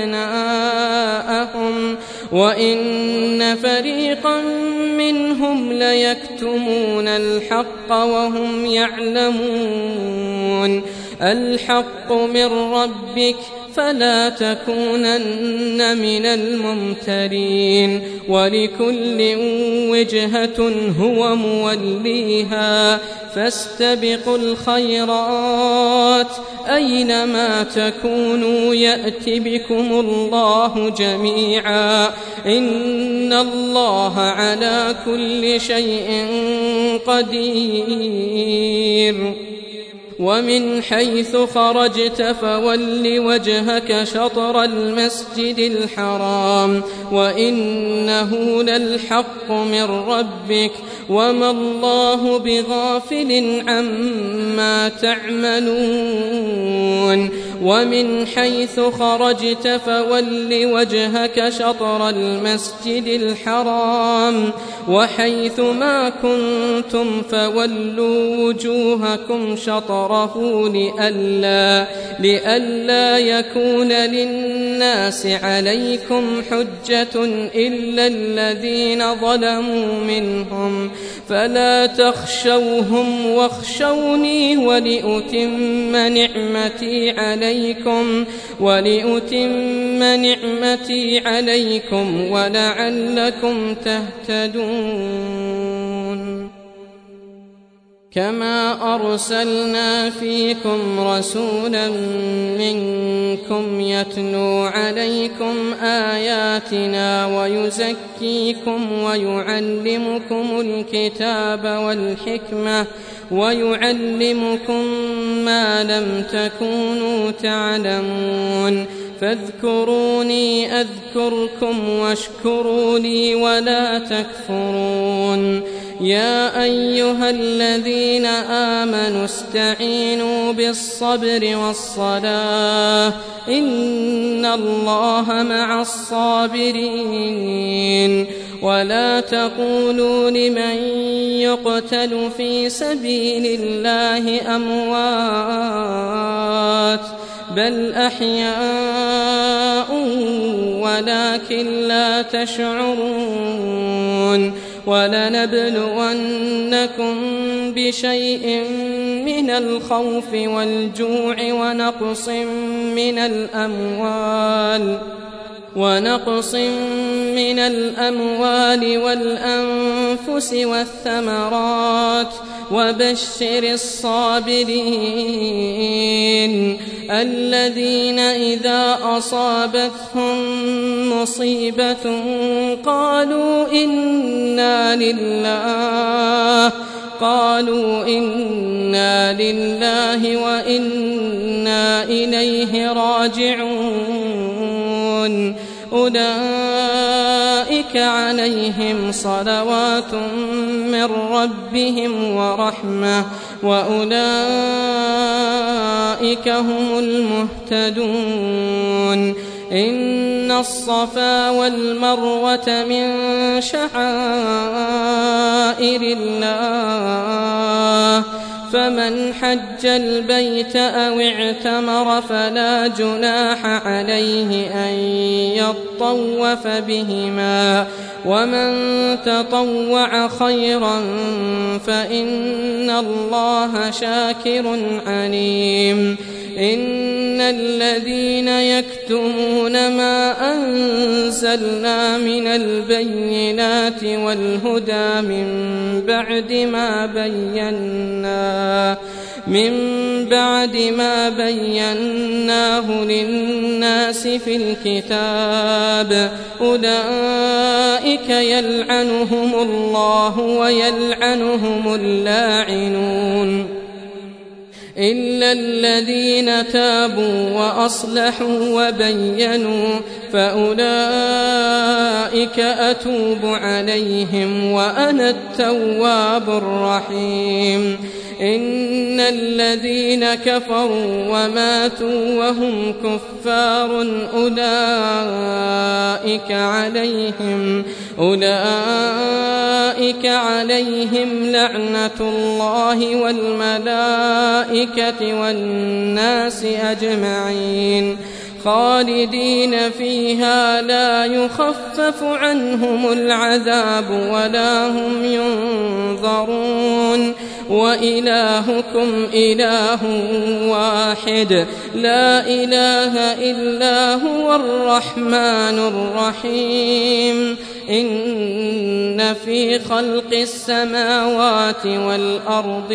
أبناءهم وإن فريقا منهم ليكتمون الحق وهم يعلمون الحق من ربك فلا تكونن من الممترين ولكل وجهة هو موليها فاستبقوا الخيرات أينما تكونوا يأت بكم الله جميعا إن الله على كل شيء قدير ومن حيث خرجت فول وجهك شطر المسجد الحرام وإنه للحق من ربك وما الله بغافل عما تعملون ومن حيث خرجت فول وجهك شطر المسجد الحرام وحيث ما كنتم فولوا وجوهكم شطره لئلا يكون للناس عليكم حجة إلا الذين ظلموا منهم فلا تخشوهم واخشوني ولأتم نعمتي عليكم ولعلكم تهتدون كما أرسلنا فيكم رسولا منكم يتلو عليكم آياتنا ويزكيكم ويعلمكم الكتاب والحكمة ويعلمكم ما لم تكونوا تعلمون فاذكروني أذكركم واشكروا لي ولا تكفرون يا أيها الذين آمنوا استعينوا بالصبر والصلاة إن الله مع الصابرين ولا تقولوا لمن يقتل في سبيل الله أموات بل أحياء ولكن لا تشعرون ولنبلونكم بشيء من الخوف والجوع ونقص من الأموال والأنفس والثمرات وبشر الصابرين الذين إذا أصابتهم مصيبة قالوا إنا لله وإنا إليه راجعون أولئك عليهم صلوات من ربهم ورحمة وأولئك هم المهتدون إن الصفا والمروة من شعائر الله فمن حج البيت أو اعتمر فلا جناح عليه أن يطوف بهما ومن تطوع خيرا فإن الله شاكر عليم إن الذين يكتمون ما أنزلنا من البينات والهدى من بعد ما بيناه للناس في الكتاب أولئك يلعنهم الله ويلعنهم اللاعنون إلا الذين تابوا وأصلحوا وبينوا فأولئك أتوب عليهم وأنا التواب الرحيم إن الذين كفروا وماتوا وهم كفار أولئك عليهم لعنة الله والملائكة والناس أجمعين خالدين فيها لا يخفف عنهم العذاب ولا هم ينظرون وإلهكم إله واحد لا إله إلا هو الرحمن الرحيم إن في خلق السماوات والأرض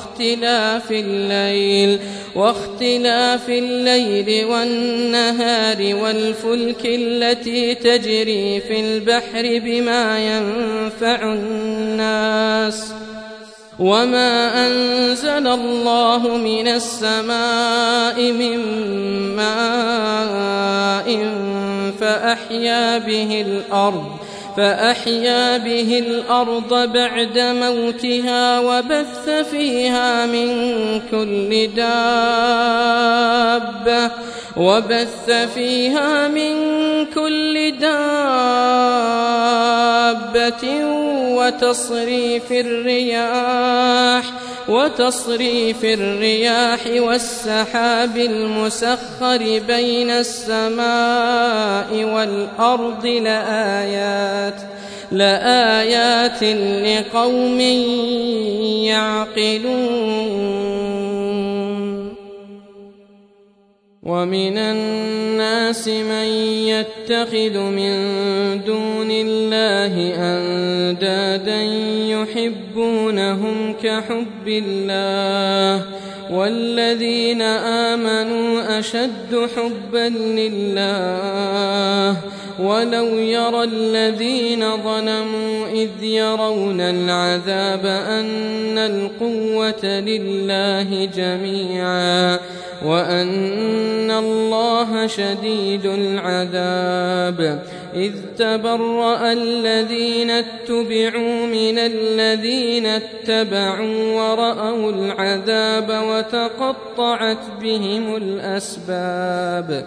واختلاف الليل والنهار والفلك التي تجري في البحر بما ينفع الناس وما أنزل الله من السماء من ماء فأحيا به الأرض بعد موتها وبث فيها من كل دابة وتصريف الرياح والسحاب المسخر بين السماء والأرض لآيات لقوم يعقلون ومن الناس من يتخذ من دون الله أندادا يحبونهم كحب الله والذين آمنوا أشد حبا لله ولو يرى الذين ظلموا إذ يرون العذاب أن القوة لله جميعا وأن الله شديد العذاب إذ تبرأ الذين اتبعوا من الذين اتبعوا ورأوا العذاب وتقطعت بهم الأسباب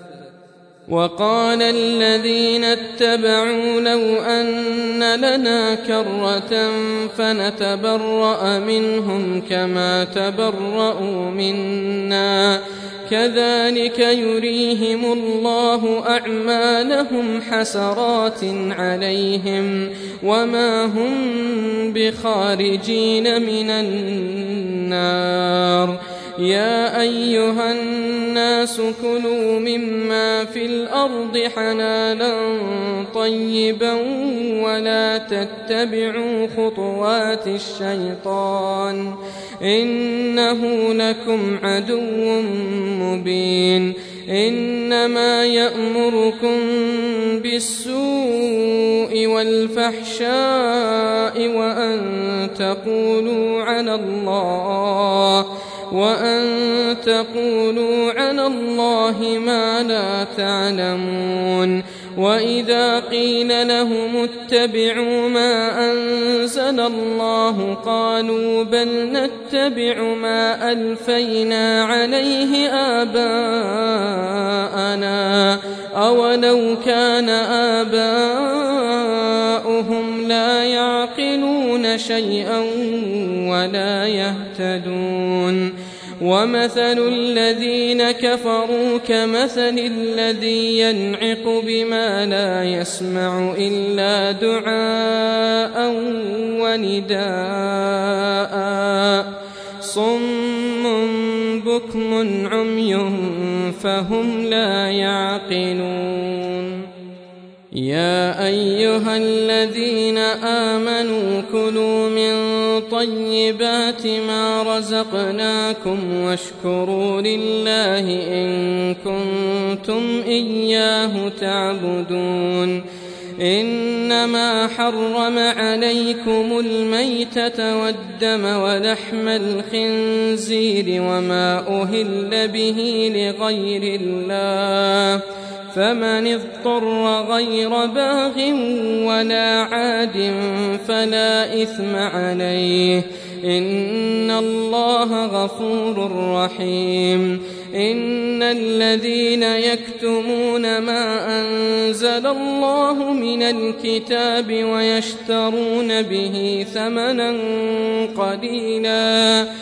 وقال الذين اتبعوا لو أن لنا كرة فنتبرأ منهم كما كذلك يريهم الله أعمالهم حسرات عليهم وما هم بخارجين من النار. يا أيها الناس كلوا مما في الأرض حلالا طيبا ولا تتبعوا خطوات الشيطان إنه لكم عدو مبين. إنما يأمركم بالسوء والفحشاء وأن تقولوا على الله ما لا تعلمون. وإذا قيل لهم اتبعوا ما أنزل الله قالوا بل نتبع ما ألفينا عليه آباءنا أولو كان آباؤهم لا يعقلون شيئا ولا يهتدون. ومثل الذين كفروا كمثل الذي ينعق بما لا يسمع إلا دعاء ونداء صم بكم عمي فهم لا يعقلون. يا أيها الذين آمنوا كلوا من طيبات ما رزقناكم واشكروا لله إن كنتم إياه تعبدون. إنما حرم عليكم الميتة والدم ولحم الخنزير وما أهل به لغير الله فمن اضطر غير باغ ولا عاد فلا إثم عليه إن الله غفور رحيم. إن الذين يكتمون ما أنزل الله من الكتاب ويشترون به ثمنا قليلا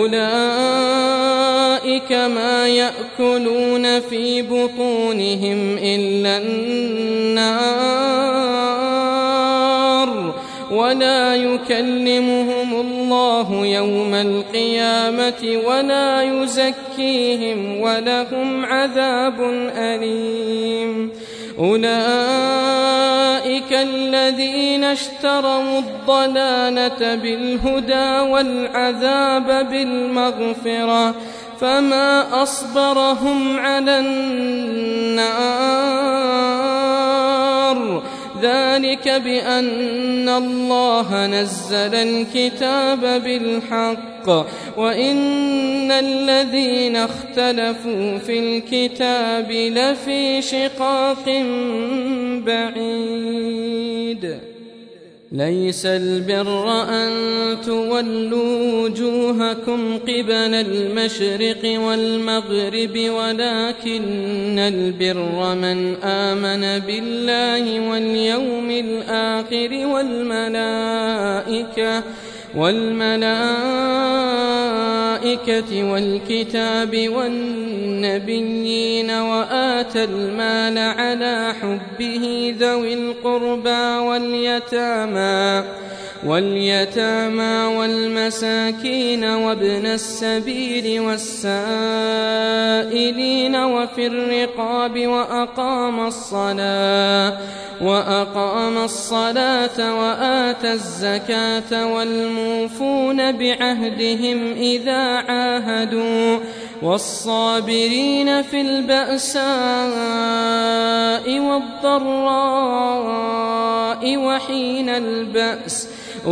أولئك ما يأكلون في بطونهم إلا النار ولا يكلمهم الله يوم القيامة ولا يزكيهم ولهم عذاب أليم. أولئك الذين اشتروا الضلالة بالهدى والعذاب بالمغفرة فما أصبرهم على النار ذلك بأن الله نزل الكتاب بالحق وإن الذين اختلفوا في الكتاب لفي شقاق بعيد. ليس البر أن تولوا وجوهكم قبل المشرق والمغرب ولكن البر من آمن بالله واليوم الآخر والملائكة والكتاب والنبيين وآتى المال على حبه ذوي القربى واليتامى والمساكين وابن السبيل والسائلين وفي الرقاب وأقام الصلاة وآتى الزكاة والموفون بعهدهم إذا عاهدوا والصابرين في البأساء والضراء وحين البأس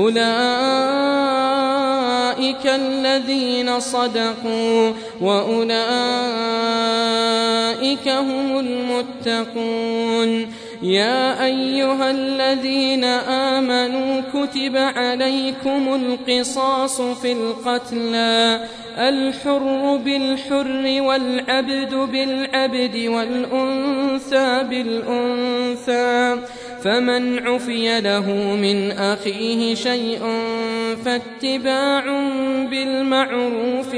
أولئك الذين صدقوا وأولئك هم المتقون. يا أيها الذين آمنوا كتب عليكم القصاص في القتلى الحر بالحر والعبد بالعبد والأنثى بالأنثى فمن عفي له من أخيه شيء فاتباع بالمعروف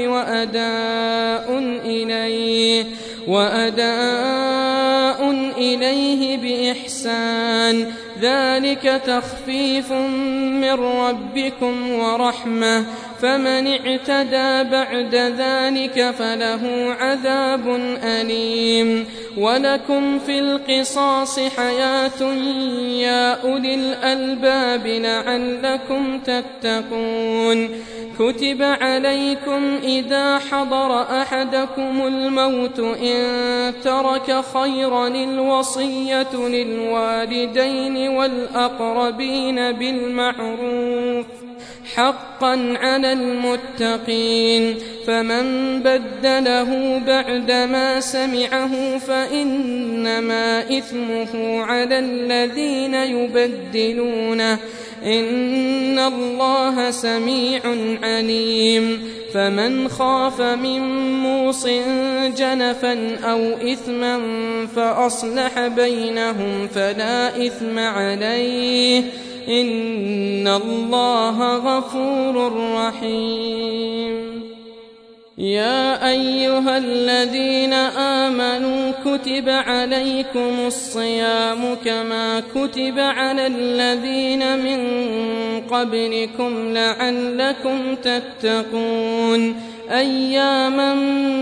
وأداء إليه بإحسان ذلك تخفيف من ربكم ورحمة فمن اعتدى بعد ذلك فله عذاب أليم ولكم في القصاص حياة يا أولي الألباب لعلكم تتقون كتب عليكم إذا حضر أحدكم الموت إن ترك خيرا الوصية للوالدين والأقربين بالمعروف حقا على المتقين فمن بدله بعدما سمعه فإنما إثمه على الذين يبدلونه إن الله سميع عليم فمن خاف من موص جنفا أو إثما فأصلح بينهم فلا إثم عليه إن الله غفور رحيم يا أيها الذين آمنوا كتب عليكم الصيام كما كتب على الذين من قبلكم لعلكم تتقون أياما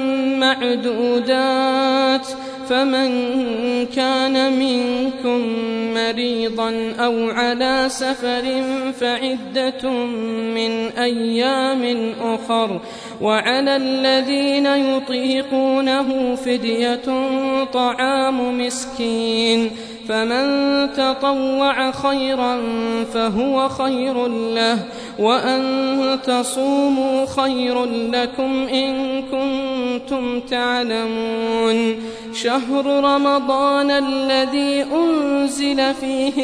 معدودات فمن كان منكم مريضا أو على سفر فعدة من أيام أخر وعلى الذين يطيقونه فدية طعام مسكين فمن تطوع خيرا فهو خير له وأن تصوموا خير لكم إن كنتم تعلمون شهر رمضان الذي أنزل فيه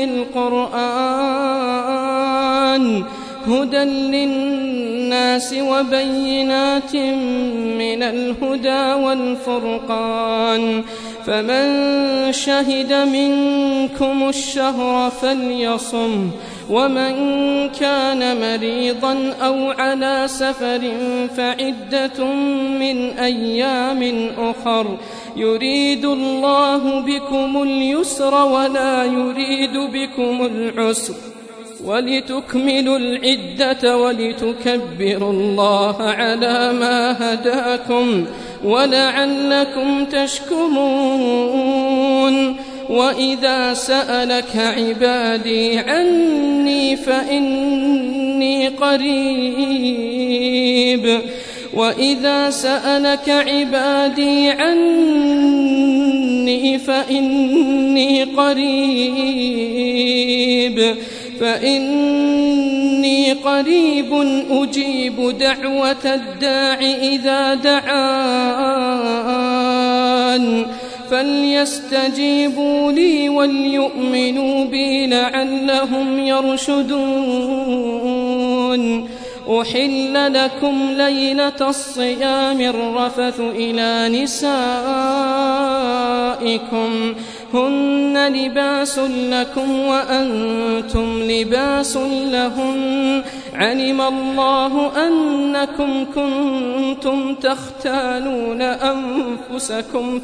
القرآن هدى للناس وبينات من الهدى والفرقان فمن شهد منكم الشهر فليصم ومن كان مريضا أو على سفر فعدة من أيام أخر يريد الله بكم اليسر ولا يريد بكم العسر ولتكملوا العدة ولتكبروا الله على ما هداكم ولعلكم تشكرون وإذا سألك عبادي عني فإني قريب وإذا سألك عبادي عني فإني قريب أجيب دعوة الداع إذا دعان فليستجيبوا لي وليؤمنوا بي لعلهم يرشدون أحل لكم ليلة الصيام الرفث إلى نسائكم هن لباس لكم وأنتم لباس لهن علم الله أنكم كنتم تختانون أنفسكم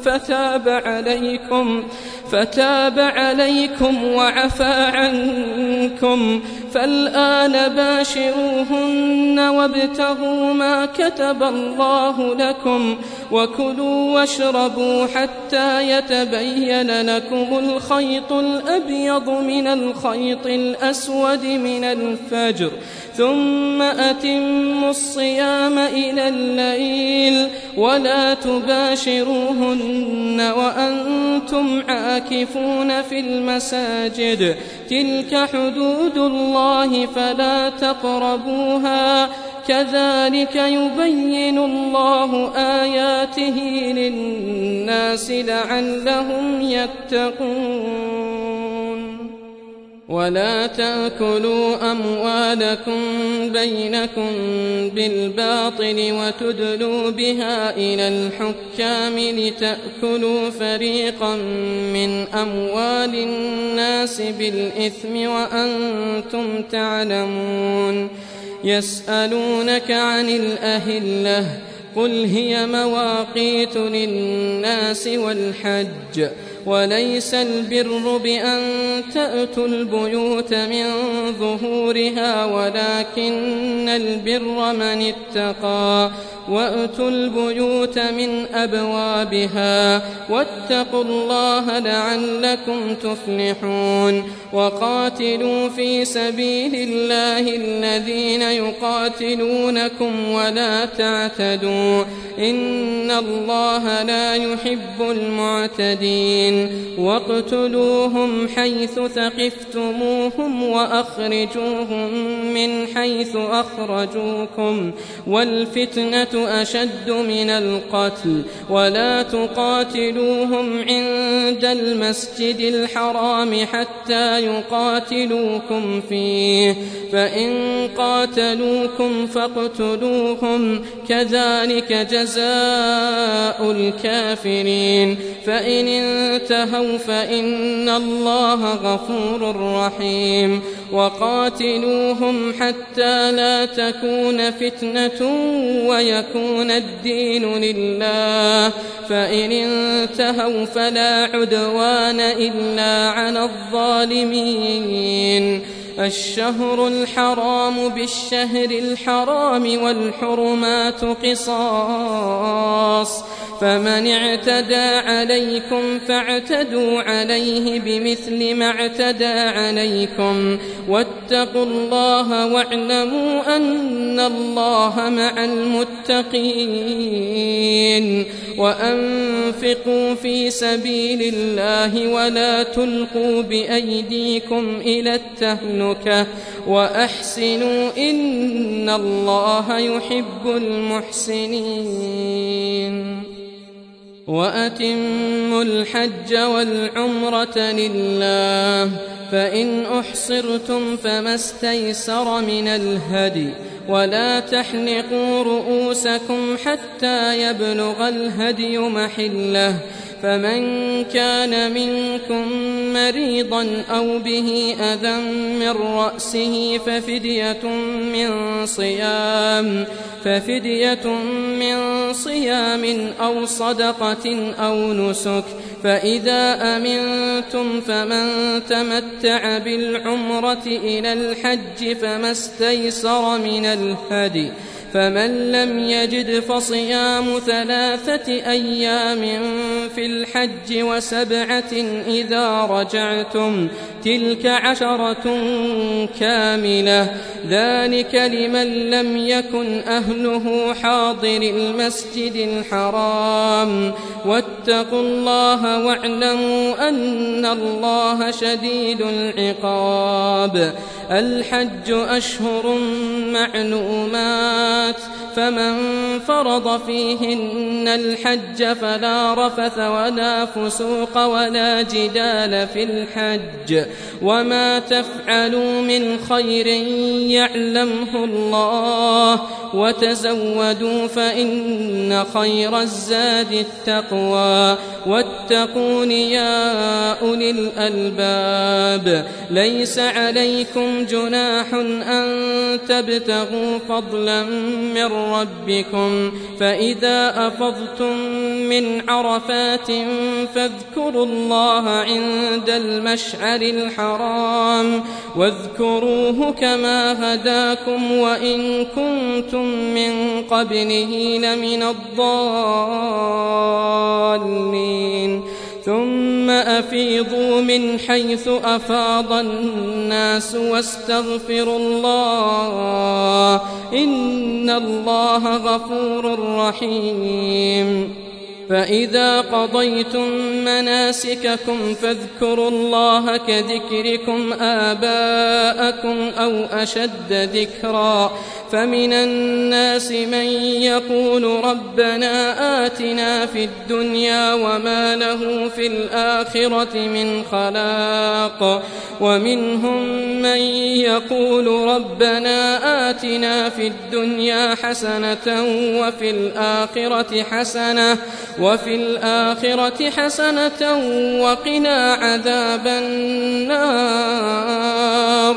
فتاب عليكم وعفى عنكم فالآن باشروهن وابتغوا ما كتب الله لكم وكلوا واشربوا حتى يتبين لكم الخيط الأبيض من الخيط الأسود من الفجر ثم أتموا الصيام إلى الليل ولا تباشروهن وأنتم عاكفون في المساجد تلك حدود الله فلا تقربوها كذلك يبين الله آياته للناس لعلهم يتقون ولا تأكلوا أموالكم بينكم بالباطل وتدلوا بها إلى الحكام لتأكلوا فريقا من أموال الناس بالإثم وأنتم تعلمون يسألونك عن الأهلة قل هي مواقيت للناس والحج وليس البر بأن تأتوا البيوت من ظهورها ولكن البر من اتقى وأتوا البيوت من أبوابها واتقوا الله لعلكم تفلحون وقاتلوا في سبيل الله الذين يقاتلونكم ولا تعتدوا إن الله لا يحب المعتدين واقتلوهم حيث ثقفتموهم وأخرجوهم من حيث أخرجوكم والفتنة أشد من القتل ولا تقاتلوهم عند المسجد الحرام حتى يقاتلوكم فيه فإن قاتلوكم فاقتلوهم كذلك جزاء الكافرين فإن انتهوا فإن الله غفور رحيم وقاتلوهم حتى لا تكون فتنة ويكون الدين لله فإن انتهوا فلا عدوان إلا على الظالمين الشهر الحرام بالشهر الحرام والحرمات قصاص فمن اعتدى عليكم فاعتدوا عليه بمثل ما اعتدى عليكم واتقوا الله واعلموا أن الله مع المتقين وأنفقوا في سبيل الله ولا تلقوا بأيديكم إلى التهلكة وأحسنوا إن الله يحب المحسنين وأتموا الحج والعمرة لله فإن أحصرتم فما استيسر من الهدي ولا تحلقوا رؤوسكم حتى يبلغ الهدي محله فمن كان منكم مريضا أو به أذى من رأسه ففدية من صيام أو صدقة أو نسك فإذا أمنتم فمن تمتع بالعمرة إلى الحج فما استيسر من الهدي فمن لم يجد فصيام 3 أيام في الحج و7 إذا رجعتم تلك 10 كاملة ذلك لمن لم يكن أهله حاضر المسجد الحرام واتقوا الله واعلموا أن الله شديد العقاب الحج أشهر معلومات فمن فرض فيهن الحج فلا رفث ولا فسوق ولا جدال في الحج وما تفعلوا من خير يعلمه الله وتزودوا فإن خير الزاد التقوى واتقون يا أولي الألباب ليس عليكم جناح أن تبتغوا فضلا من ربكم فإذا أفضتم من عرفات فاذكروا الله عند المشعر الحرام واذكروه كما هداكم وإن كنتم من قبله لمن الضالين ثم أفيضوا من حيث أفاض الناس واستغفروا الله إن الله غفور رحيم فإذا قضيتم مناسككم فاذكروا الله كذكركم آباءكم أو أشد ذكرا فمن الناس من يقول ربنا آتنا في الدنيا وما له في الآخرة من خلاق ومنهم من يقول ربنا آتنا في الدنيا حسنة وفي الآخرة حسنة وقنا عذاب النار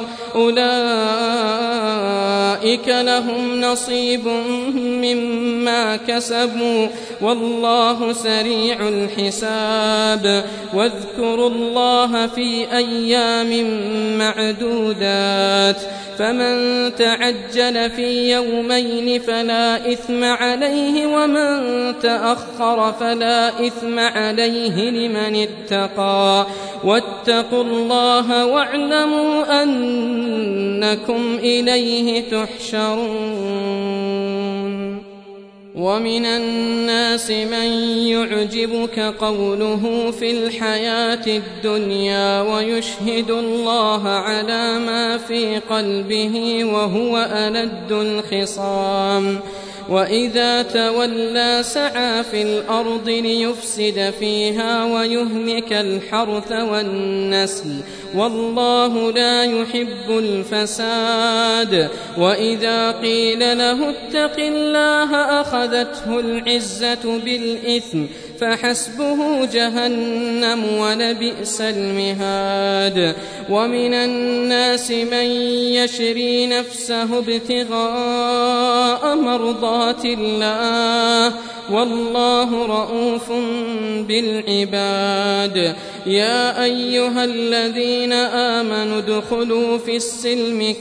أولئك لهم نصيب مما كسبوا والله سريع الحساب واذكروا الله في أيام معدودات فمن تعجل في يومين فلا إثم عليه ومن تأخر فلا إثم عليه لمن اتقى واتقوا الله واعلموا أنكم إليه تحشرون ومن الناس من يعجبك قوله في الحياة الدنيا ويشهد الله على ما في قلبه وهو ألد الخصام وإذا تولى سعى في الأرض ليفسد فيها ويهلك الحرث والنسل والله لا يحب الفساد وإذا قيل له اتق الله أخذته العزة بالإثم فحسبه جهنم ولبئس المهاد ومن الناس من يشري نفسه ابتغاء مرضات الله والله رؤوف بالعباد يا أيها الذين آمنوا ادخلوا في السلم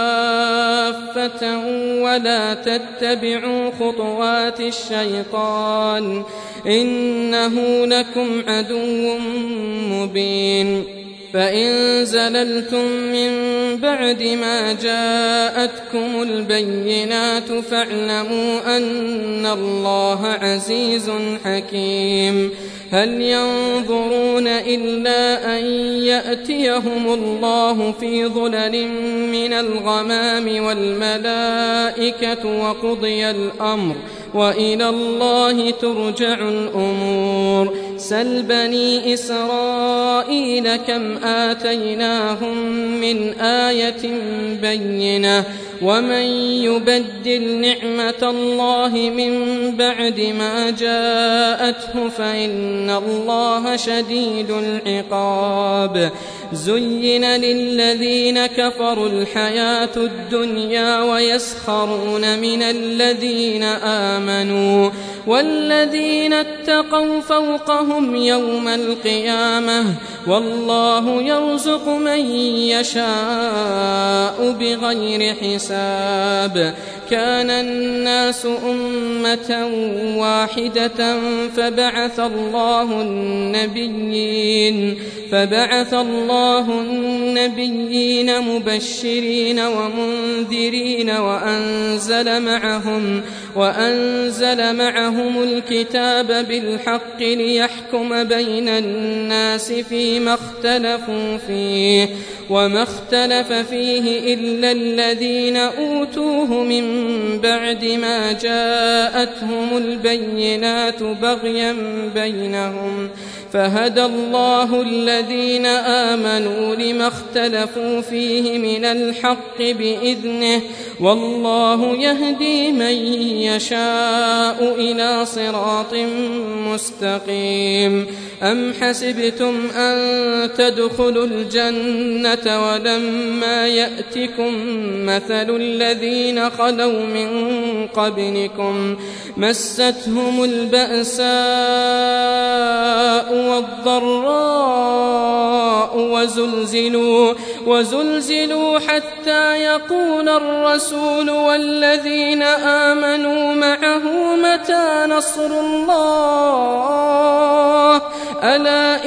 كافة ولا تتبعوا خطوات الشيطان إنه لكم عدو مبين فإن زللتم من بعد ما جاءتكم البينات فاعلموا أن الله عزيز حكيم هل ينظرون إلا أن يأتيهم الله في ظلل من الغمام والملائكة وقضي الأمر وإلى الله ترجع الأمور سل بني إسرائيل كم آتيناهم من آية بينة ومن يبدل نعمة الله من بعد ما جاءته فإن الله شديد العقاب زين للذين كفروا الحياة الدنيا ويسخرون من الذين آمنوا والذين اتقوا فوقهم يوم القيامة والله يرزق من يشاء بغير حساب كان الناس أمة واحدة فبعث الله النبيين مبشرين ومنذرين وأنزل معهم الكتاب بالحق ليحكم بين الناس فيما اختلفوا فيه وما اختلف فيه إلا الذين أوتوه من بعد ما جاءتهم البينات بغيا بينهم فهدى الله الذين آمنوا لما اختلفوا فيه من الحق بإذنه والله يهدي من يشاء إلى صراط مستقيم أم حسبتم أن تدخلوا الجنة ولما يأتكم مثل الذين خلوا من قبلكم مستهم البأساء والضراء وزلزلوا حتى يقول الرسول والذين آمنوا معه متى نصر الله ألا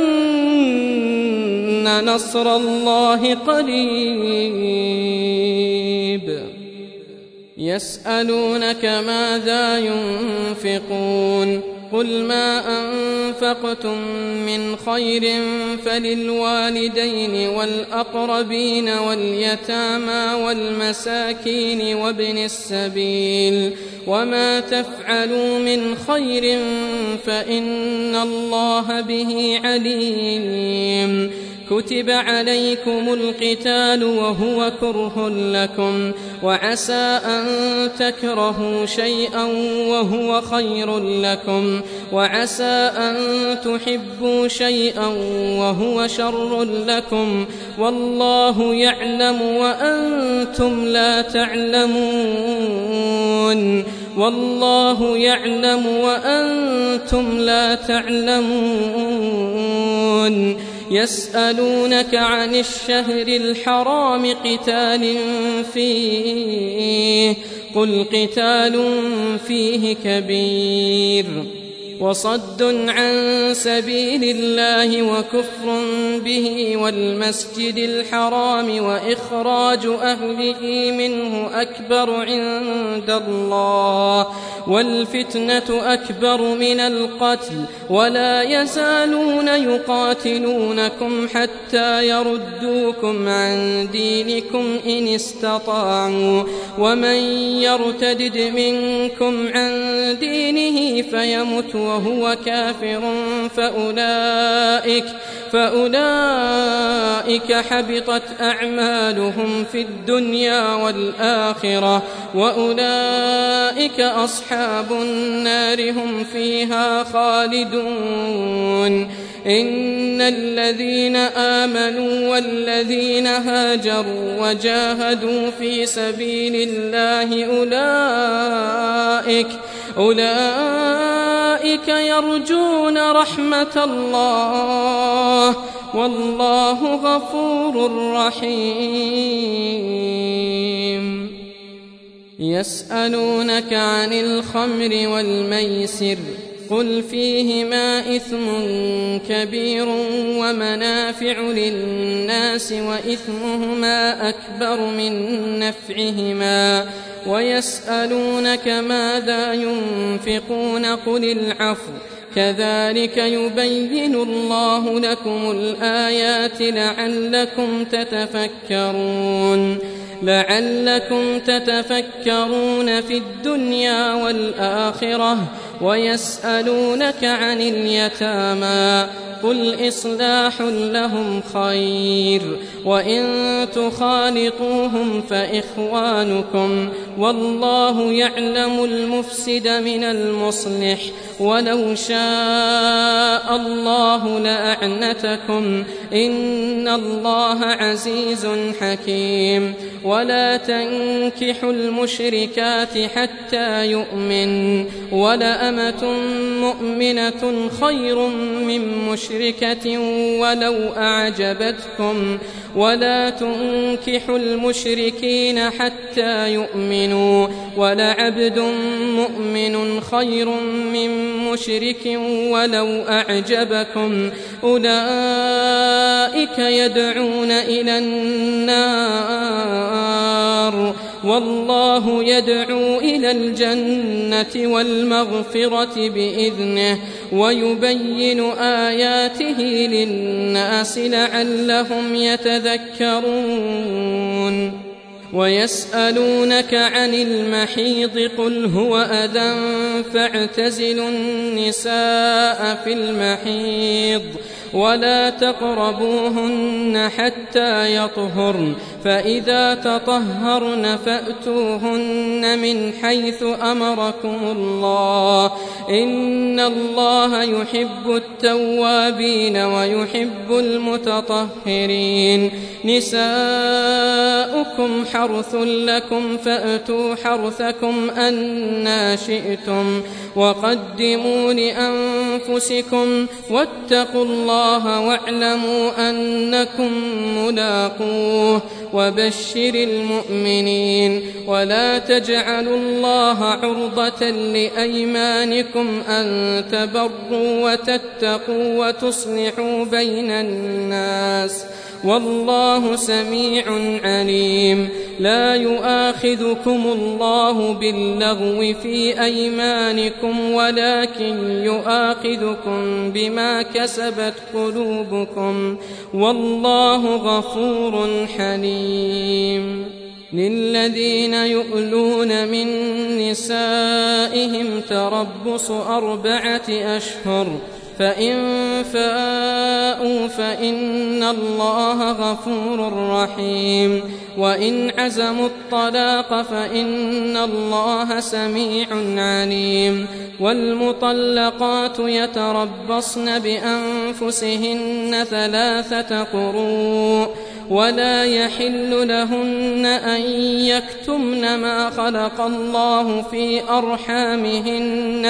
إن نصر الله قريب يسألونك ماذا ينفقون قل ما أنفقتم من خير فللوالدين والأقربين واليتامى والمساكين وابن السبيل وما تفعلوا من خير فإن الله به عليم كتب عليكم القتال وهو كره لكم وعسى أن تكرهوا شيئا وهو خير لكم وعسى أن تحبوا شيئا وهو شر لكم والله يعلم وأنتم لا تعلمون والله يعلم وأنتم لا تعلمون يسألونك عن الشهر الحرام قتال فيه قل قتال فيه كبير وصد عن سبيل الله وكفر به والمسجد الحرام وإخراج أهله منه أكبر عند الله والفتنة أكبر من القتل ولا يزالون يقاتلونكم حتى يردوكم عن دينكم إن استطاعوا ومن يرتدد منكم عن دينه فيمت وهو كافر فأولئك حبطت أعمالهم في الدنيا والآخرة وأولئك أصحاب النار هم فيها خالدون إن الذين آمنوا والذين هاجروا وجاهدوا في سبيل الله أولئك يرجون رحمة الله والله غفور رحيم يسألونك عن الخمر والميسر قل فيهما إثم كبير ومنافع للناس وإثمهما أكبر من نفعهما ويسألونك ماذا ينفقون قل العفو كذلك يبين الله لكم الآيات لعلكم تتفكرون في الدنيا والآخرة ويسألونك عن اليتامى قل إصلاح لهم خير وإن تخالطوهم فإخوانكم والله يعلم المفسد من المصلح ولو شاء الله لأعنتكم إن الله عزيز حكيم ولا تنكحوا المشركات حتى يؤمن ولأمة مؤمنة خير من مشركة ولو أعجبتكم ولا تنكحوا المشركين حتى يؤمنوا ولعبد مؤمن خير من مشرك ولو أعجبكم أولئك يدعون إلى النار والله يدعو إلى الجنة والمغفرة بإذنه ويبين آياته للناس لعلهم يتذكرون ويسألونك عن المحيض قل هو أذى فاعتزلوا النساء في المحيض ولا تقربوهن حتى يطهرن فإذا تطهرن فأتوهن من حيث أمركم الله إن الله يحب التوابين ويحب المتطهرين نساؤكم حرث لكم فأتوا حرثكم أنى شئتم وقدموا لأنفسكم واتقوا الله واعلموا أنكم ملاقوه وبشر المؤمنين ولا تجعلوا الله عرضة لأيمانكم أن تبروا وتتقوا وتصلحوا بين الناس والله سميع عليم. لا يؤاخذكم الله باللغو في أيمانكم ولكن يؤاخذكم بما كسبت قلوبكم والله غفور حليم. للذين يؤلون من نسائهم تربص 4 أشهر فإن فاءوا فإن الله غفور رحيم. وإن عزموا الطلاق فإن الله سميع عليم. والمطلقات يتربصن بأنفسهن 3 قروء ولا يحل لهن أن يكتمن ما خلق الله في أرحامهن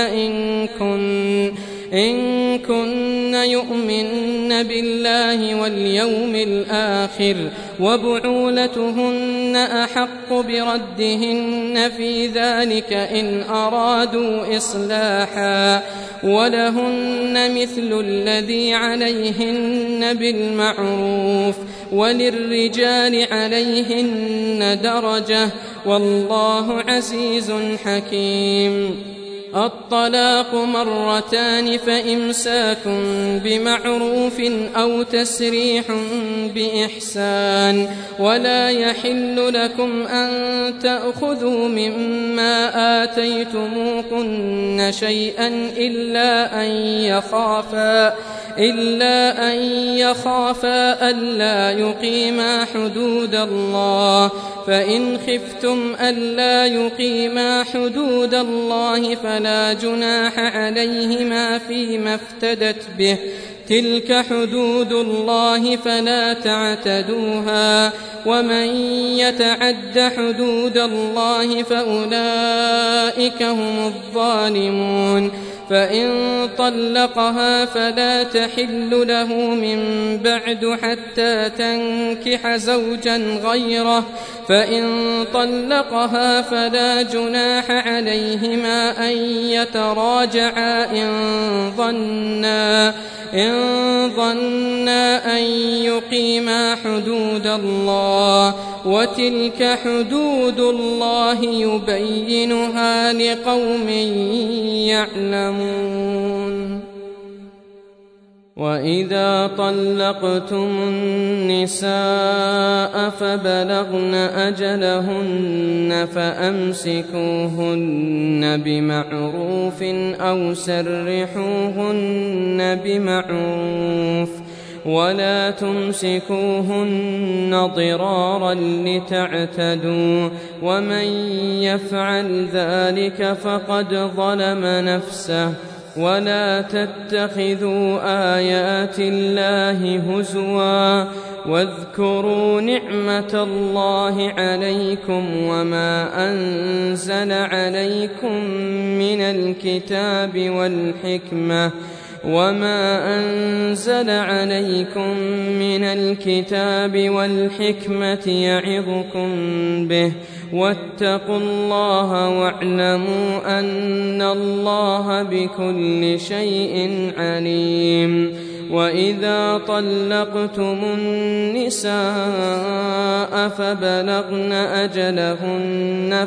إن كن يؤمن بالله واليوم الآخر وبعولتهن أحق بردهن في ذلك إن أرادوا إصلاحا ولهن مثل الذي عليهن بالمعروف وللرجال عليهن درجة والله عزيز حكيم. الطلاق 2 فإمساك بمعروف أو تسريح بإحسان. ولا يحل لكم أن تأخذوا مما آتيتموهن شيئا إلا أن يخافا ألا يقيما حدود الله. فإن خفتم ألا يقيما حدود الله فلا جناح عليهما فيما افتدت به. تلك حدود الله فلا تعتدوها ومن يتعد حدود الله فأولئك هم الظالمون. فإن طلقها فلا تحل له من بعد حتى تنكح زوجا غيره. فإن طلقها فلا جناح عليهما أن يتراجعا إن ظنا أن يقيما حدود الله. وتلك حدود الله يبينها لقوم يعلمون. وإذا طلقتم النساء فبلغن أجلهن فأمسكوهن بمعروف أو سرحوهن بمعروف ولا تمسكوهن ضرارا لتعتدوا ومن يفعل ذلك فقد ظلم نفسه. ولا تتخذوا آيات الله هزوا واذكروا نعمة الله عليكم وما أنزل عليكم من الكتاب والحكمة يعظكم به واتقوا الله واعلموا أن الله بكل شيء عليم. وإذا طلقتم النساء فبلغن أجلهن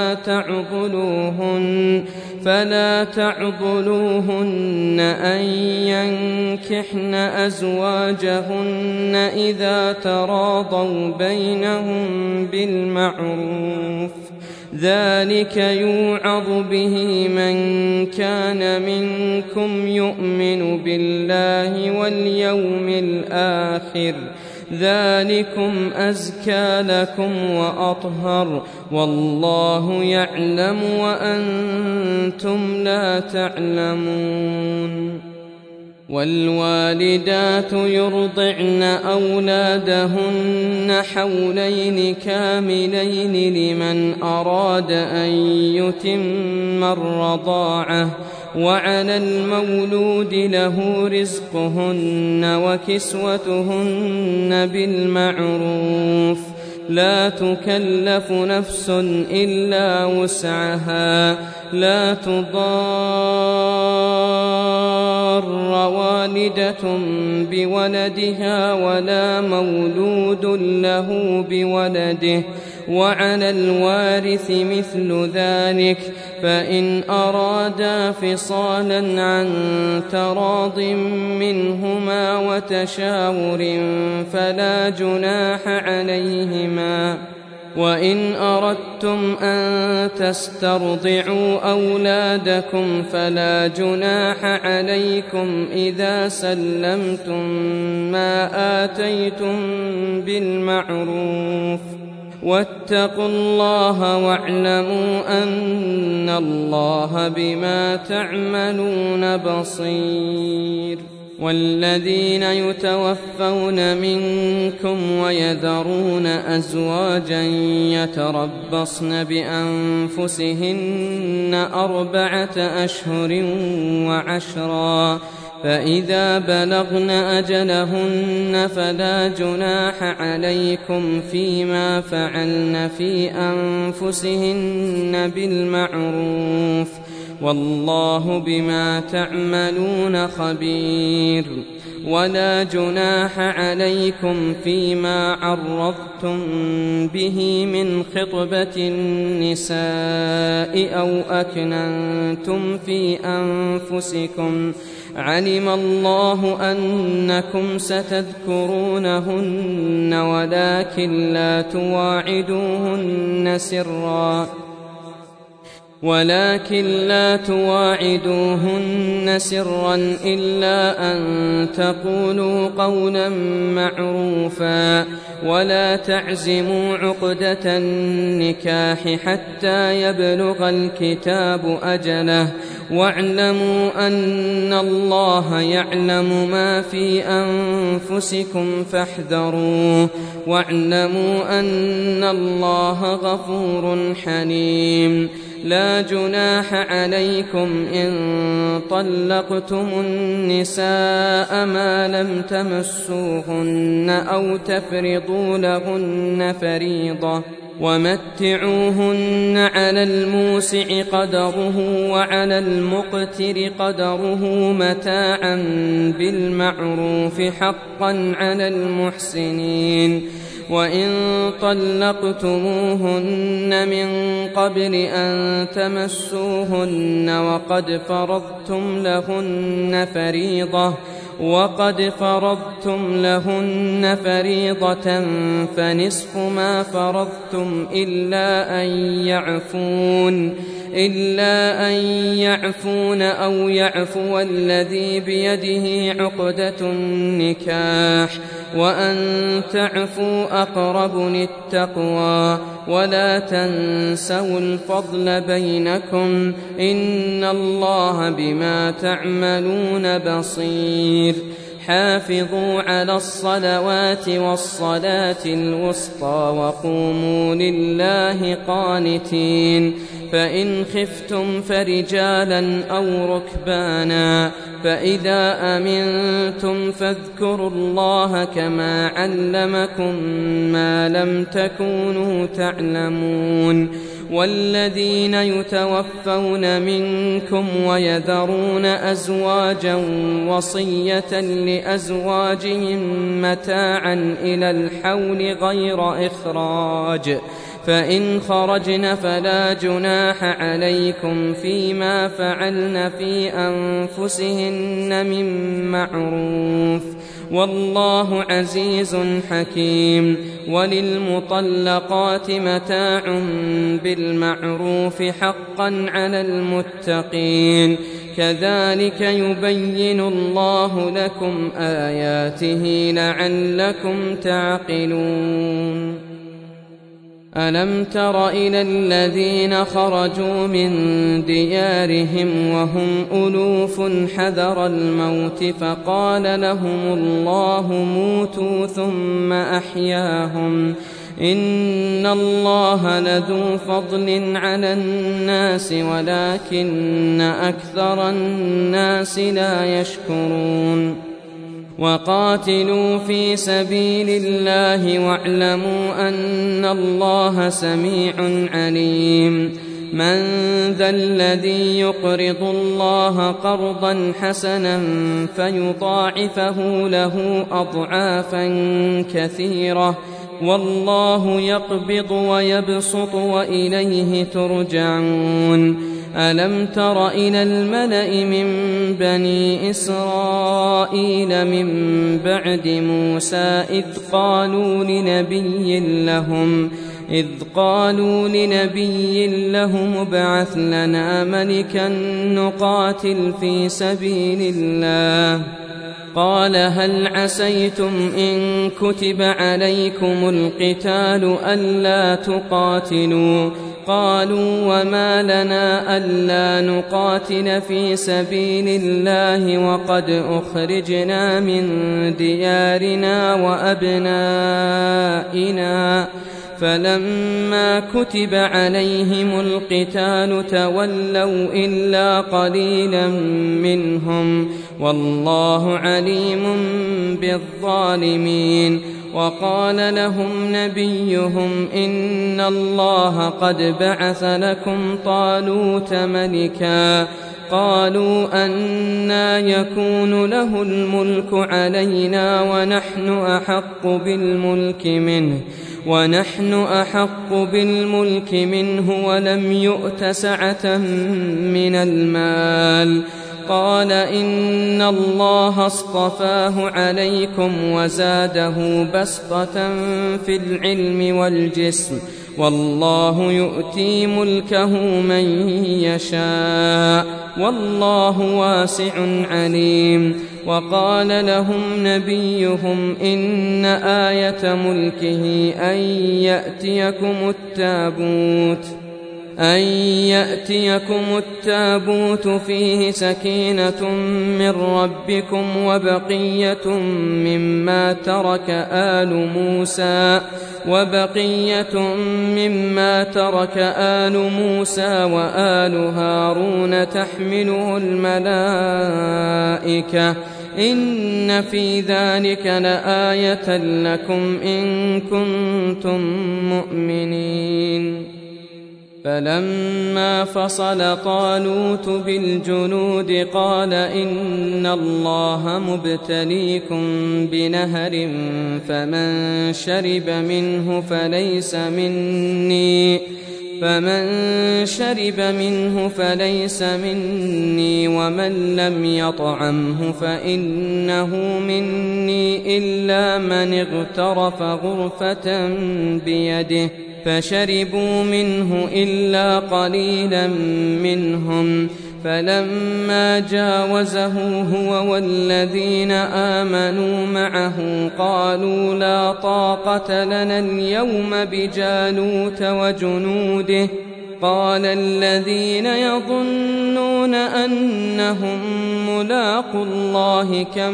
فلا تعضلوهن أن ينكحن أزواجهن إذا تراضوا بينهم بالمعروف. ذلك يوعظ به من كان منكم يؤمن بالله واليوم الآخر. ذلكم أزكى لكم وأطهر والله يعلم وأنتم لا تعلمون. والوالدات يرضعن أولادهن حولين كاملين لمن أراد أن يتم الرضاعة وعلى المولود له رزقهن وكسوتهن بالمعروف. لا تكلف نفس إلا وسعها لا تضار والدة بولدها ولا مولود له بولده وعلى الوارث مثل ذلك فإن أرادا فصالا عن تراض منهما وتشاور فلا جناح عليهما وإن أردتم أن تسترضعوا أولادكم فلا جناح عليكم إذا سلمتم ما آتيتم بالمعروف واتقوا الله واعلموا أن الله بما تعملون بصير والذين يتوفون منكم ويذرون أزواجا يتربصن بأنفسهن 4 أشهر وعشرا فإذا بلغن أجلهن فلا جناح عليكم فيما فعلن في أنفسهن بالمعروف والله بما تعملون خبير ولا جناح عليكم فيما عرضتم به من خطبة النساء أو أكننتم في أنفسكم علم الله أنكم ستذكرونهن ولكن لا تواعدوهن سرا إلا أن تقولوا قولا معروفا ولا تعزموا عقدة النكاح حتى يبلغ الكتاب أجله واعلموا أن الله يعلم ما في أنفسكم فاحذروه واعلموا أن الله غفور حليم لا جناح عليكم إن طلقتم النساء ما لم تمسوهن أو تفرضوا لهن فريضة ومتعوهن على الموسع قدره وعلى المقتر قدره متاعا بالمعروف حقا على المحسنين وإن طلقتموهن من قبل أن تمسوهن وقد فرضتم لهن فريضة فنصف ما فرضتم إلا أن يعفون أو يعفو الذي بيده عقدة النكاح وأن تعفوا أقرب للتقوى ولا تنسوا الفضل بينكم إن الله بما تعملون بصير حافظوا على الصلوات والصلاة الوسطى وقوموا لله قانتين فإن خفتم فرجالا أو ركبانا فإذا أمنتم فاذكروا الله كما علمكم ما لم تكونوا تعلمون والذين يتوفون منكم ويذرون أزواجا وصية لأزواجهم متاعا إلى الحول غير إخراج فإن خرجن فلا جناح عليكم فيما فعلن في أنفسهن من معروف والله عزيز حكيم وللمطلقات متاع بالمعروف حقا على المتقين كذلك يبين الله لكم آياته لعلكم تعقلون ألم تر إلى الذين خرجوا من ديارهم وهم ألوف حذر الموت فقال لهم الله موتوا ثم أحياهم إن الله لذو فضل على الناس ولكن أكثر الناس لا يشكرون وقاتلوا في سبيل الله واعلموا أن الله سميع عليم من ذا الذي يقرض الله قرضا حسنا فيضاعفه له أضعافا كثيرة والله يقبض ويبسط وإليه ترجعون ألم تر إلى الملأ من بني إسرائيل من بعد موسى إذ قالوا لنبي لهم ابعث لنا ملكا نقاتل في سبيل الله قال هل عسيتم إن كتب عليكم القتال ألا تقاتلوا قالوا وما لنا ألا نقاتل في سبيل الله وقد أخرجنا من ديارنا وأبنائنا فلما كتب عليهم القتال تولوا إلا قليلا منهم والله عليم بالظالمين وقال لهم نبيهم إن الله قد بعث لكم طالوت ملكا قالوا أنى يكون له الملك علينا ونحن أحق بالملك منه ولم يؤت سعة من المال قال إن الله اصطفاه عليكم وزاده بسطة في العلم والجسم والله يؤتي ملكه من يشاء والله واسع عليم وقال لهم نبيهم إن آية ملكه أن يأتيكم التابوت فيه سكينة من ربكم وبقية مما ترك آل موسى وآل هارون تحمله الملائكة إن في ذلك لآية لكم إن كنتم مؤمنين فلما فصل طالوت بالجنود قال إن الله مبتليكم بنهر فمن شرب منه فليس مني ومن لم يطعمه فإنه مني إلا من اغترف غرفة بيده فشربوا منه إلا قليلا منهم فلما جاوزه هو والذين آمنوا معه قالوا لا طاقة لنا اليوم بجالوت وجنوده قال الذين يظنون أنهم ملاقو الله كم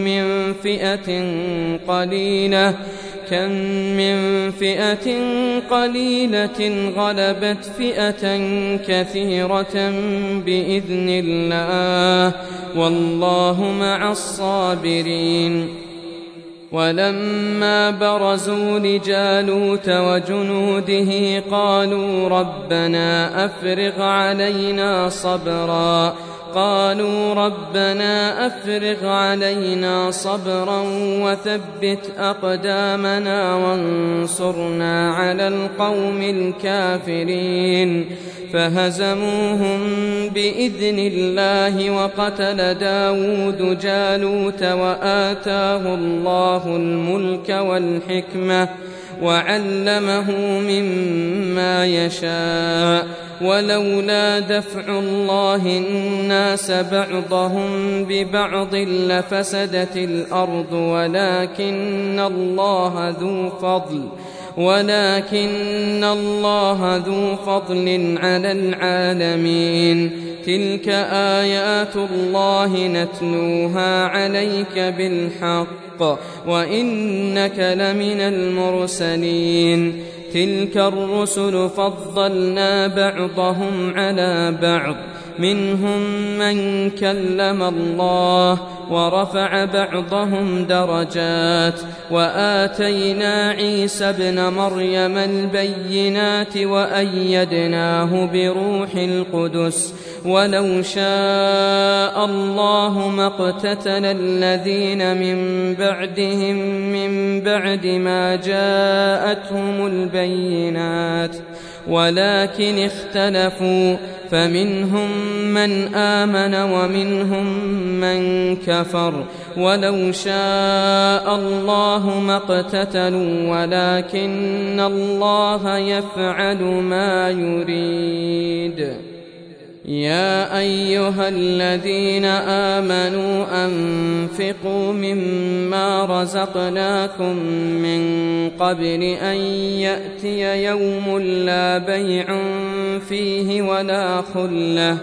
من فئة قليلة غلبت فئة كثيرة بإذن الله والله مع الصابرين ولما برزوا لجالوت وجنوده قالوا ربنا أفرغ علينا صبرا وثبت أقدامنا وانصرنا على القوم الكافرين فهزموهم بإذن الله وقتل داود جالوت وآتاه الله الملك والحكمة وعلمه مما يشاء ولولا دفع الله الناس بعضهم ببعض لفسدت الأرض ولكن الله ذو فضل على العالمين تلك آيات الله نتلوها عليك بالحق وإنك لمن المرسلين تلك الرسل فضلنا بعضهم على بعض منهم من كلم الله ورفع بعضهم درجات وآتينا عيسى ابن مريم البينات وأيدناه بروح القدس ولو شاء الله ما اقتتل الذين من بعدهم من بعد ما جاءتهم البينات ولكن اختلفوا فمنهم من آمن ومنهم من كفر ولو شاء الله ما اقتتلوا ولكن الله يفعل ما يريد. يا أيها الذين آمنوا أنفقوا مما رزقناكم من قبل أن يأتي يوم لا بيع فيه ولا خلة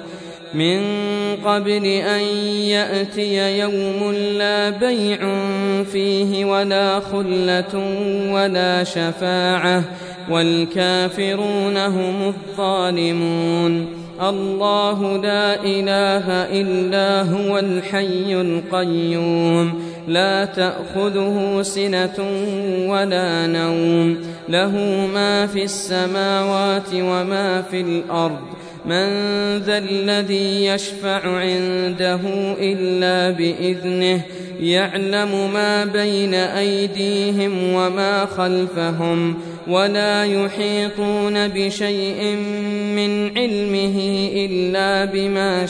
لا بيع فيه ولا خلة ولا شفاعة والكافرون هم الظالمون. الله لا إله إلا هو الحي القيوم لا تأخذه سنة ولا نوم له ما في السماوات وما في الأرض من ذا الذي يشفع عنده إلا بإذنه يعلم ما بين أيديهم وما خلفهم ولا يحيطون بشيء من علمه إلا بما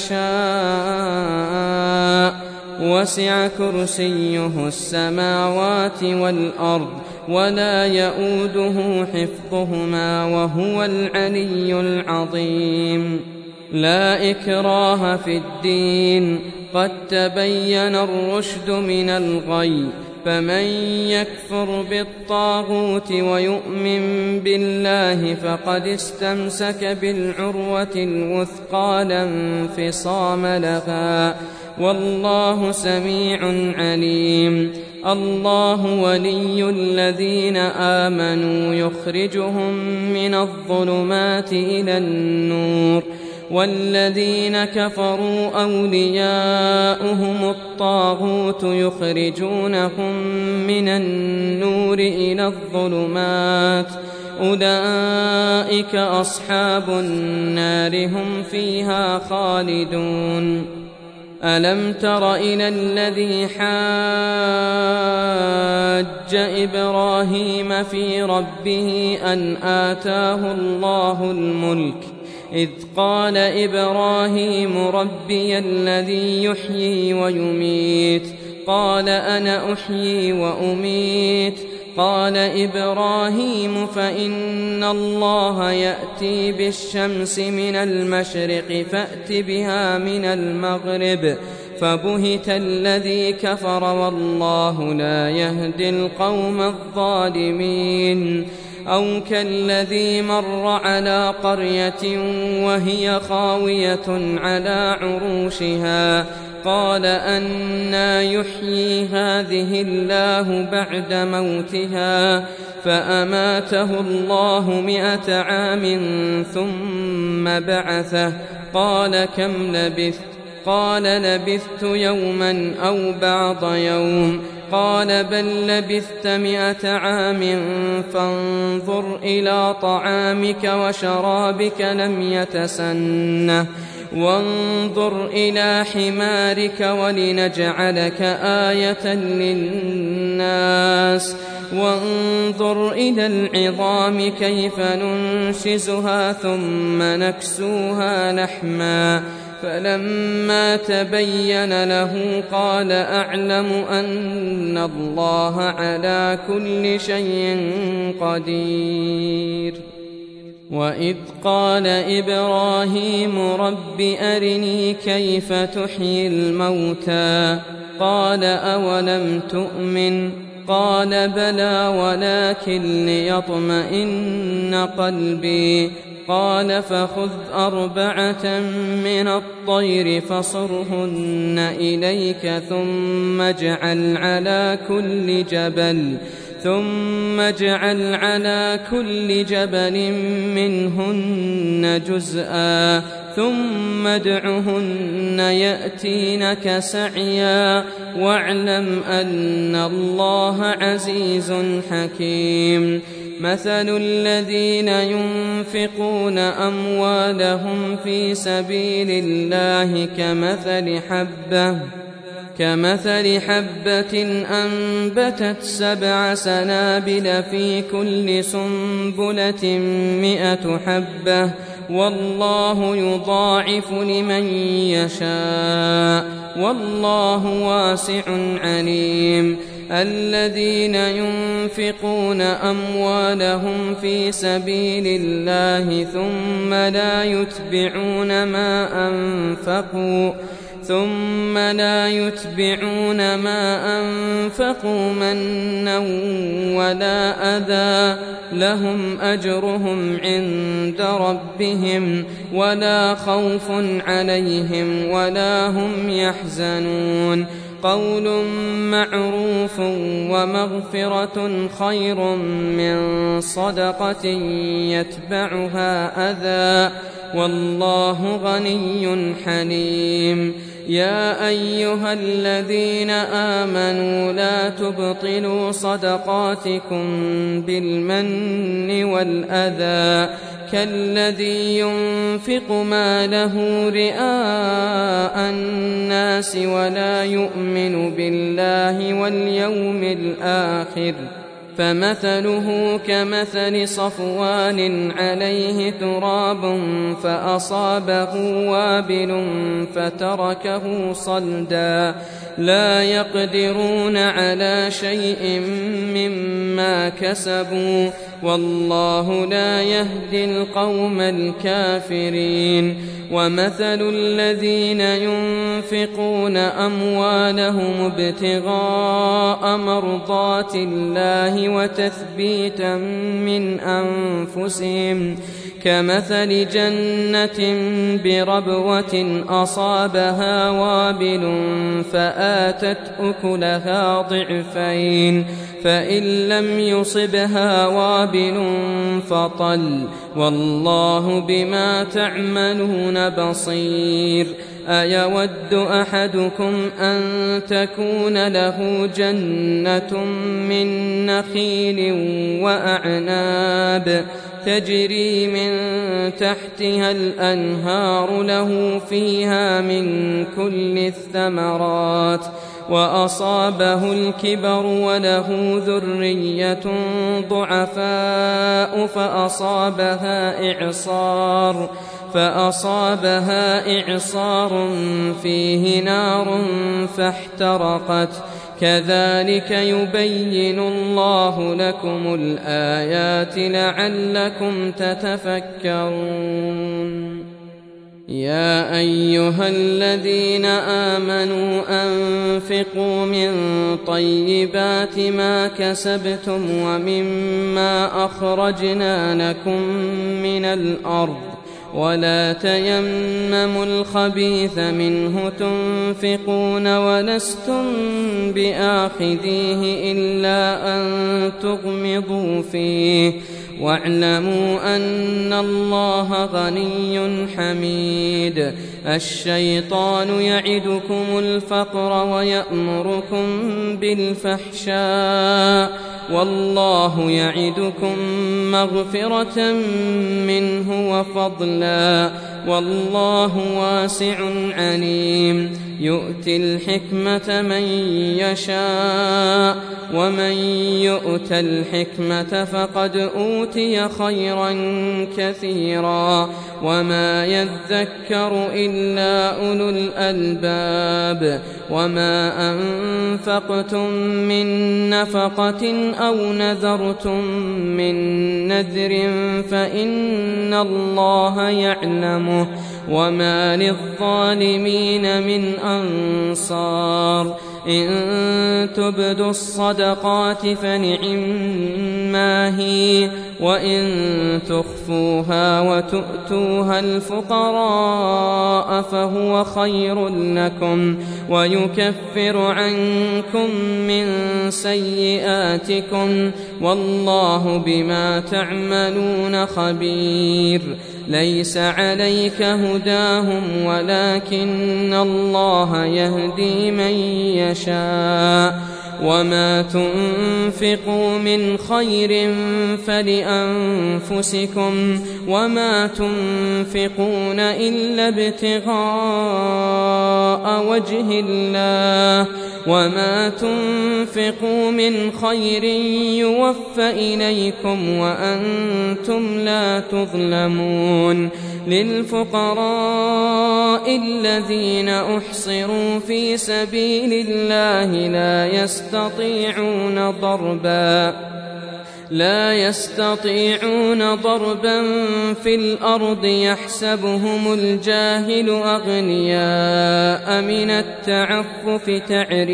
شاء وسع كرسيه السماوات والأرض ولا يؤوده حفظهما وهو العلي العظيم. لا إكراه في الدين قد تبين الرشد من الغي فمن يكفر بالطاغوت ويؤمن بالله فقد استمسك بالعروة الوثقى لا انفصام لها والله سميع عليم. الله ولي الذين آمنوا يخرجهم من الظلمات إلى النور والذين كفروا أولياؤهم الطاغوت يخرجونهم من النور إلى الظلمات أولئك أصحاب النار هم فيها خالدون. ألم تر إلى الذي حاج إبراهيم في ربه أن آتاه الله الملك إذ قال إبراهيم ربي الذي يحيي ويميت قال أنا أحيي وأميت قال إبراهيم فإن الله يأتي بالشمس من المشرق فأت بها من المغرب فبهت الذي كفر والله لا يهدي القوم الظالمين. أو كالذي مر على قرية وهي خاوية على عروشها قال أنى يحيي هذه الله بعد موتها فأماته الله 100 عام ثم بعثه قال كم لبثت قال لبثت يوما أو بعض يوم قال بل لبثت 100 عام فانظر إلى طعامك وشرابك لم يتسنه وانظر إلى حمارك ولنجعلك آية للناس وانظر إلى العظام كيف ننشزها ثم نكسوها لحما فلما تبين له قال أعلم أن الله على كل شيء قدير. وإذ قال إبراهيم رب أرني كيف تحيي الموتى قال أولم تؤمن قال بلى ولكن ليطمئن قلبي قال فخذ 4 من الطير فصرهن إليك ثم اجعل على كل جبل منهن جزءا ثم ادعهن يأتينك سعيا واعلم أن الله عزيز حكيم مثل الذين ينفقون أموالهم في سبيل الله كمثل حبة أنبتت 7 سنابل في كل سنبلة 100 حبة والله يضاعف لمن يشاء والله واسع عليم الذين ينفقون أموالهم في سبيل الله ثم لا يتبعون ما أنفقوا منا ولا أذى لهم أجرهم عند ربهم ولا خوف عليهم ولا هم يحزنون قول معروف ومغفرة خير من صدقة يتبعها أذى والله غني حليم يا أيها الذين آمنوا لا تبطلوا صدقاتكم بالمن والأذى كالذي ينفق ماله رئاء الناس ولا يؤمن بالله واليوم الآخر فمثله كمثل صفوان عليه تراب فأصابه وابل فتركه صلدا لا يقدرون على شيء مما كسبوا والله لا يهدي القوم الكافرين ومثل الذين ينفقون أموالهم ابتغاء مرضات الله وتثبيتا من أنفسهم كمثل جنة بربوة أصابها وابل فآتت أكلها ضعفين فإن لم يصبها وابل فطل والله بما تعملون بصير أيود أحدكم أن تكون له جنة من نخيل وأعناب تجري من تحتها الأنهار له فيها من كل الثمرات وأصابه الكبر وله ذرية ضعفاء فأصابها إعصار فيه نار فاحترقت كذلك يبين الله لكم الآيات لعلكم تتفكرون يا أيها الذين آمنوا أنفقوا من طيبات ما كسبتم ومما أخرجنا لكم من الأرض ولا تيمموا الخبيث منه تنفقون ولستم بآخذيه إلا أن تغمضوا فيه واعلموا أن الله غني حميد الشيطان يعدكم الفقر ويأمركم بالفحشاء والله يعدكم مغفرة منه وفضلا والله واسع عليم يؤتي الحكمة من يشاء ومن يؤت الحكمة فقد أوتي خيرا كثيرا وما يذكر إلا أولو الألباب وما أنفقتم من نفقة أو نذرتم من نذر فإن الله يعلمه وما للظالمين من أنصار إن تبدوا الصدقات فنعما هي وإن تخفوها وتؤتوها الفقراء فهو خير لكم ويكفر عنكم من سيئاتكم والله بما تعملون خبير ليس عليك هداهم ولكن الله يهدي من يشاء وما تنفقوا من خير فلأنفسكم وما تنفقون إلا ابتغاء وجه الله وما تنفقوا من خير يوفى إليكم وأنتم لا تظلمون للفقراء الذين أحصروا في سبيل الله لا يستطيعون ضربا في الأرض يحسبهم الجاهل أغنياء من التعفف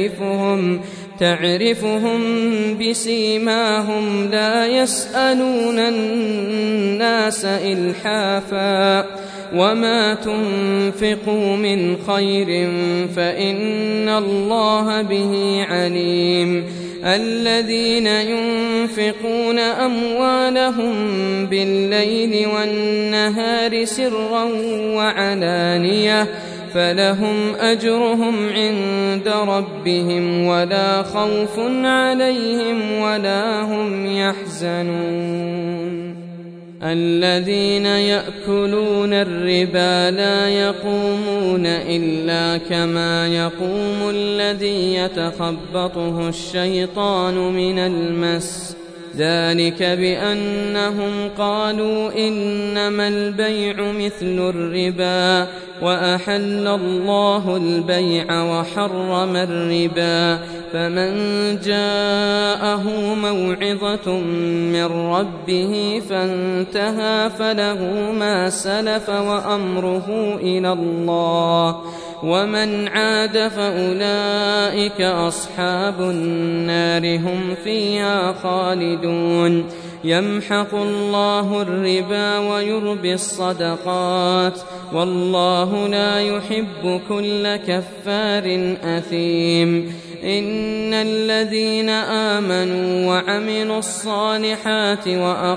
تعرفهم بسيماهم لا يسألون الناس إلحافا وما تنفقوا من خير فإن الله به عليم الذين ينفقون أموالهم بالليل والنهار سرا وعلانية فلهم أجرهم عند ربهم ولا خوف عليهم ولا هم يحزنون الذين يأكلون الربا لا يقومون إلا كما يقوم الذي يتخبطه الشيطان من المس ذلك بأنهم قالوا إنما البيع مثل الربا وأحل الله البيع وحرم الربا فمن جاءه موعظة من ربه فانتهى فله ما سلف وأمره إلى الله ومن عاد فأولئك أصحاب النار هم فيها خالدون يمحق الله الربا ويربي الصدقات والله لا يحب كل كفار أثيم إن الذين آمنوا وعملوا الصالحات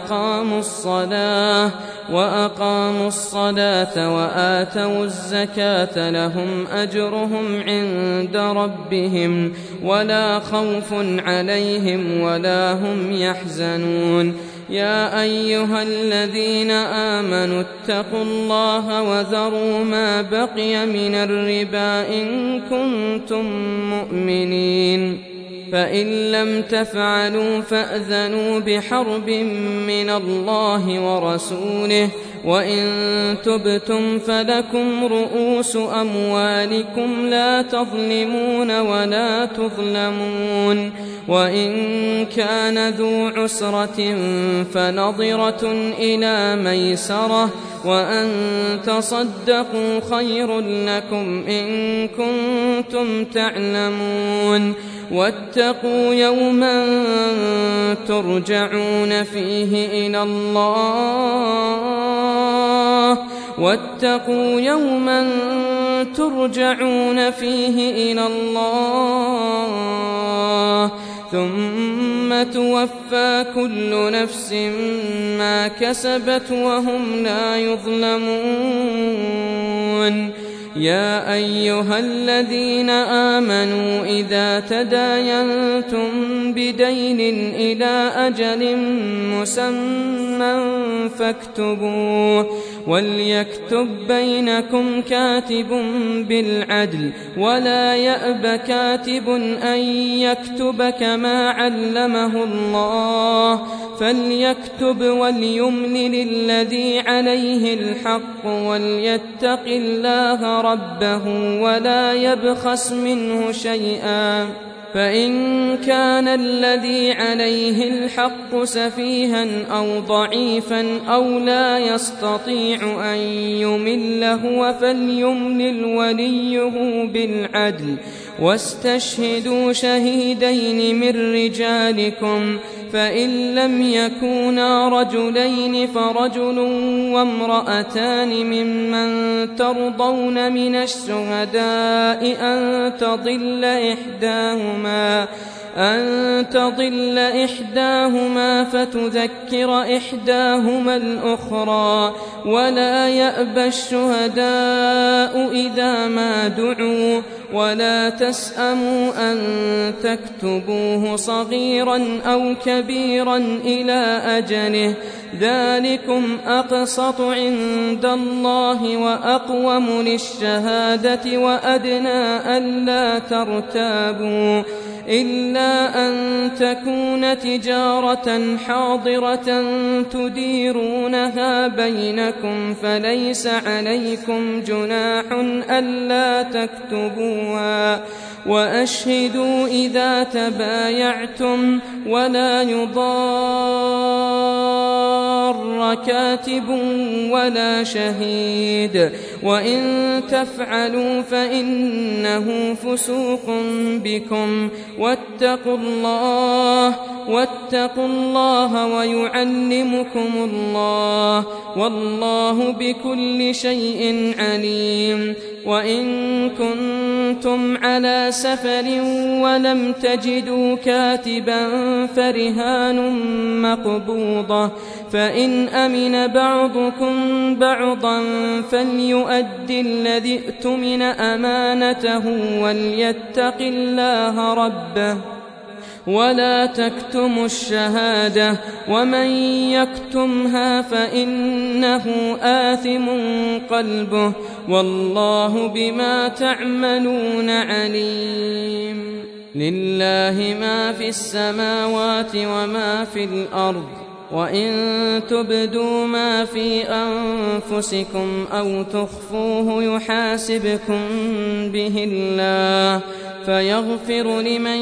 وأقاموا الصلاة وآتوا الزكاة لهم أجرهم عند ربهم ولا خوف عليهم ولا هم يحزنون يا أيها الذين آمنوا اتقوا الله وذروا ما بقي من الربا إن كنتم مؤمنين فإن لم تفعلوا فأذنوا بحرب من الله ورسوله وإن تبتم فلكم رؤوس أموالكم لا تظلمون ولا تظلمون وإن كان ذو عسرة فنظرة إلى ميسرة وأن تصدقوا خير لكم إن كنتم تعلمون واتقوا يوما ترجعون فيه إلى الله ثم توفى كل نفس ما كسبت وهم لا يظلمون يا أيها الذين آمنوا إذا تداينتم بدين إلى أجل مسمى فاكتبوه وليكتب بينكم كاتب بالعدل ولا يأب كاتب أن يكتب كما علمه الله فليكتب وليملل الذي عليه الحق وليتق الله ربه ولا يبخس منه شيئا فإن كان الذي عليه الحق سفيها أو ضعيفا أو لا يستطيع أن يمل هو فليملل وليه بالعدل واستشهدوا شهيدين من رجالكم فإن لم يكونا رجلين فرجل وامرأتان ممن ترضون من الشهداء أن تضل إحداهما فتذكر إحداهما الأخرى ولا يأبى الشهداء إذا ما دعوا ولا تسأموا أن تكتبوه صغيرا أو كبيرا إلى أجله ذلكم أقسط عند الله وأقوم للشهادة وأدنى ألا ترتابوا إلا أن تكون تجارة حاضرة تديرونها بينكم فليس عليكم جناح ألا تكتبوها وأشهدوا إذا تبايعتم ولا يضار كاتب ولا شهيد وإن تفعلوا فإنه فسوق بكم واتقوا الله ويعلمكم الله والله بكل شيء عليم وإن كنتم على سفر ولم تجدوا كاتبا فرهان مقبوضة فإن أمن بعضكم بعضا فليؤدي الذي ائتمن أمانته وليتق الله ربه ولا تكتموا الشهادة ومن يكتمها فإنه آثم قلبه والله بما تعملون عليم لله ما في السماوات وما في الأرض وإن تبدوا ما في أنفسكم أو تخفوه يحاسبكم به الله فيغفر لمن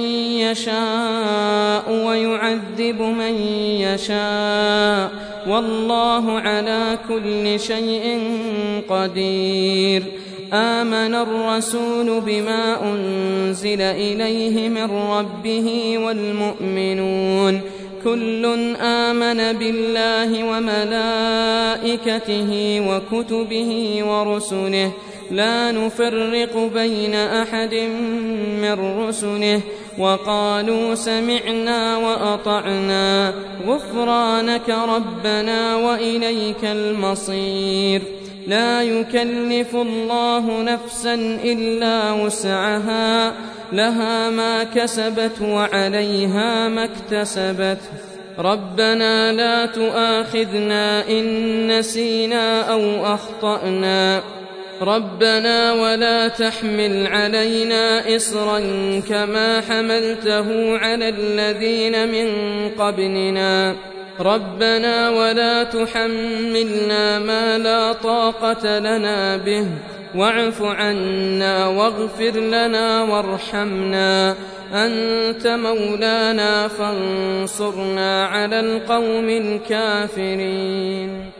يشاء ويعذب من يشاء والله على كل شيء قدير آمن الرسول بما أنزل إليه من ربه والمؤمنون كل آمن بالله وملائكته وكتبه ورسله لا نفرق بين أحد من رسله وقالوا سمعنا وأطعنا غفرانك ربنا وإليك المصير لا يكلف الله نفسا إلا وسعها لها ما كسبت وعليها ما اكتسبت ربنا لا تؤاخذنا إن نسينا أو أخطأنا ربنا ولا تحمل علينا إصرا كما حملته على الذين من قبلنا ربنا ولا تحملنا ما لا طاقة لنا به واعف عنا واغفر لنا وارحمنا أنت مولانا فانصرنا على القوم الكافرين